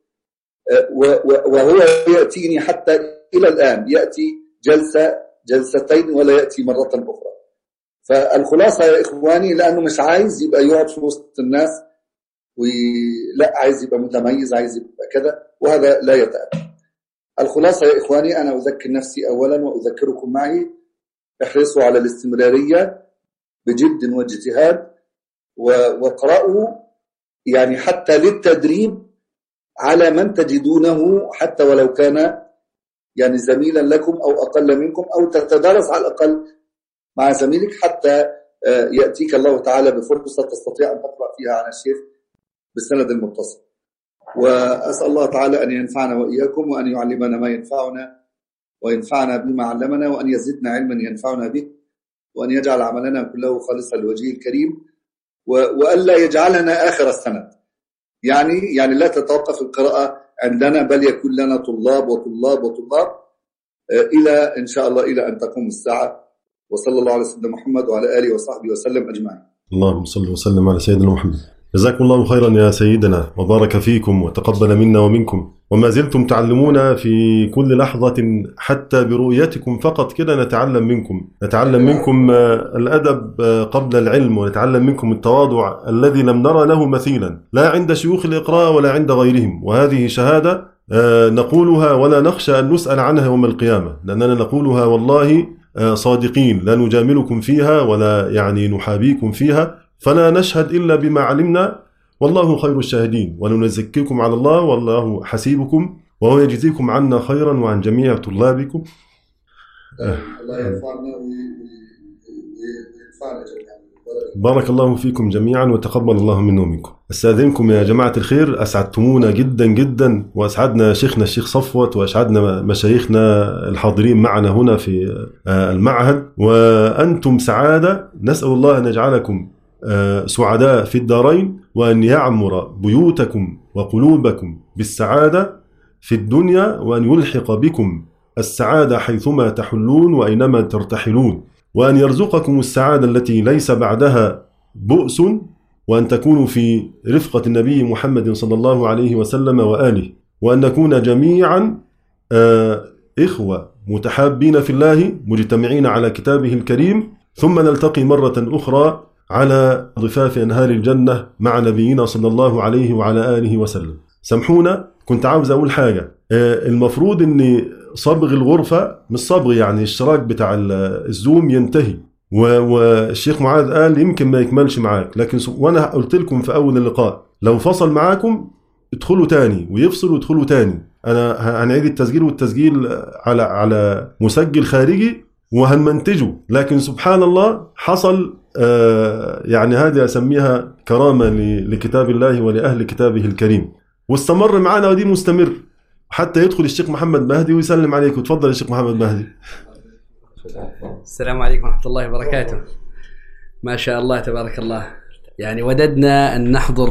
Speaker 6: وهو يأتيني حتى إلى الآن يأتي جلسة جلستين ولا يأتي مرة أخرى. فالخلاصة يا إخواني، لأنه مش عايز يبقى يقعد في وسط الناس ولا عايز يبقى متميز، عايز يبقى كذا، وهذا لا يتأتى. الخلاصة يا إخواني، أنا أذكر نفسي أولا وأذكركم معي، احرصوا على الاستمرارية بجد واجتهاد، وقرأوا يعني حتى للتدريب على من تجدونه، حتى ولو كان يعني زميلا لكم أو أقل منكم، أو تتدرس على الأقل مع زميلك حتى يأتيك الله تعالى بفرصة تستطيع أن تقرأ فيها عن الشيخ بالسند المتصل. وأسأل الله تعالى أن ينفعنا وإياكم، وأن يعلمنا ما ينفعنا وينفعنا بما علمنا، وأن يزدنا علما ينفعنا به، وأن يجعل عملنا كله خالصا لوجهه الكريم، وألا يجعلنا آخر السنة. يعني يعني لا تتوقف القراءة عندنا، بل يكون لنا طلاب وطلاب وطلاب إلى إن شاء الله إلى أن تقوم الساعة. وصلى الله على سيدنا محمد وعلى آله وصحبه وسلم أجمعين.
Speaker 1: اللهم صل وسلم على سيدنا محمد. جزاكم الله خيرا يا سيدنا، وبارك فيكم وتقبل منا ومنكم، وما زلتم تعلمون في كل لحظة، حتى برؤيتكم فقط كده نتعلم منكم، نتعلم منكم الأدب قبل العلم، ونتعلم منكم التواضع الذي لم نرى له مثيلا لا عند شيوخ الإقراء ولا عند غيرهم. وهذه شهادة نقولها ولا نخشى أن نسأل عنها يوم القيامة، لأننا نقولها والله صادقين، لا نجاملكم فيها ولا يعني نحابيكم فيها، فلا نشهد إلا بما علمنا، والله خير الشاهدين، وننزكيكم على الله والله حسيبكم، وهو يجزيكم عنا خيرا وعن جميع طلابكم.
Speaker 6: الله يرفعنا وينفعنا جميعا.
Speaker 1: بارك الله فيكم جميعا وتقبل الله منا ومنكم. استاذنكم يا جماعة الخير، أسعدتمونا جدا جدا، وأسعدنا شيخنا الشيخ صفوت، وأسعدنا مشايخنا الحاضرين معنا هنا في المعهد، وأنتم سعادة. نسأل الله أن يجعلكم سعداء في الدارين، وأن يعمر بيوتكم وقلوبكم بالسعادة في الدنيا وأن يلحق بكم السعادة حيثما تحلون وأينما ترتحلون، وأن يرزقكم السعادة التي ليس بعدها بؤس، وأن تكونوا في رفقة النبي محمد صلى الله عليه وسلم وآله، وأن نكون جميعا إخوة متحابين في الله مجتمعين على كتابه الكريم، ثم نلتقي مرة أخرى على ضفاف أنهار الجنة مع نبينا صلى الله عليه وعلى آله وسلم. سامحونا، كنت عاوز أقول حاجة. المفروض أن صبغ الغرفة مش صبغ يعني الاشتراك بتاع الزوم ينتهي، والشيخ معاذ قال يمكن ما يكملش معاك، لكن وأنا قلت لكم في أول اللقاء لو فصل معاكم ادخلوا تاني، ويفصل وادخلوا تاني. أنا هنعيد التسجيل، والتسجيل على على مسجل خارجي وهنمنتجه، لكن سبحان الله حصل آه يعني هذه أسميها كرامة لكتاب الله ولأهل كتابه الكريم، واستمر معنا ودي مستمر حتى يدخل الشيخ محمد مهدي ويسلم عليك. وتفضل الشيخ محمد مهدي.
Speaker 7: السلام عليكم ورحمة الله وبركاته. ما شاء الله تبارك الله، يعني وددنا أن نحضر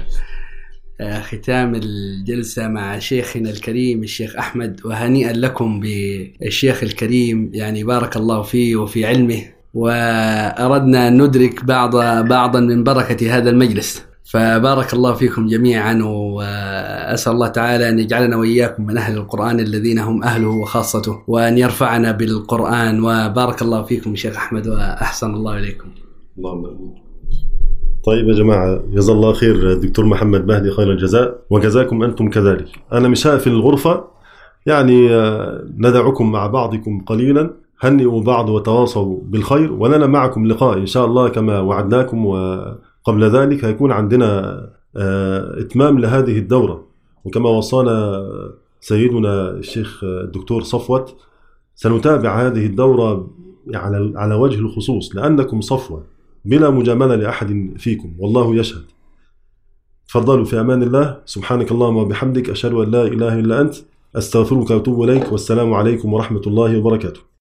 Speaker 7: ختام الجلسة مع شيخنا الكريم الشيخ أحمد، وهنيئا لكم بالشيخ الكريم، يعني بارك الله فيه وفي علمه، وأردنا أن ندرك بعض بعضا من بركة هذا المجلس، فبارك الله فيكم جميعا، وأسأل الله تعالى أن يجعلنا وإياكم من أهل القرآن الذين هم أهله وخاصته، وأن يرفعنا بالقرآن. وبارك الله فيكم شيخ أحمد، وأحسن الله إليكم.
Speaker 1: اللهم آمين. طيب يا جماعة، جزا الله خير الدكتور محمد مهدي خير الجزاء، وجزاكم أنتم كذلك. أنا مش هقفل الغرفة، يعني ندعكم مع بعضكم قليلا، هنئوا بعض وتواصوا بالخير، ولنا معكم لقاء إن شاء الله كما وعدناكم، وقبل ذلك هيكون عندنا إتمام لهذه الدورة، وكما وصانا سيدنا الشيخ الدكتور صفوت سنتابع هذه الدورة على وجه الخصوص، لأنكم صفوة بلا مجاملة لأحد فيكم، والله يشهد. تفضلوا في أمان الله. سبحانك اللهم وبحمدك، أشهد أن لا إله إلا أنت، أستغفرك وأتوب إليك، والسلام عليكم ورحمة الله وبركاته.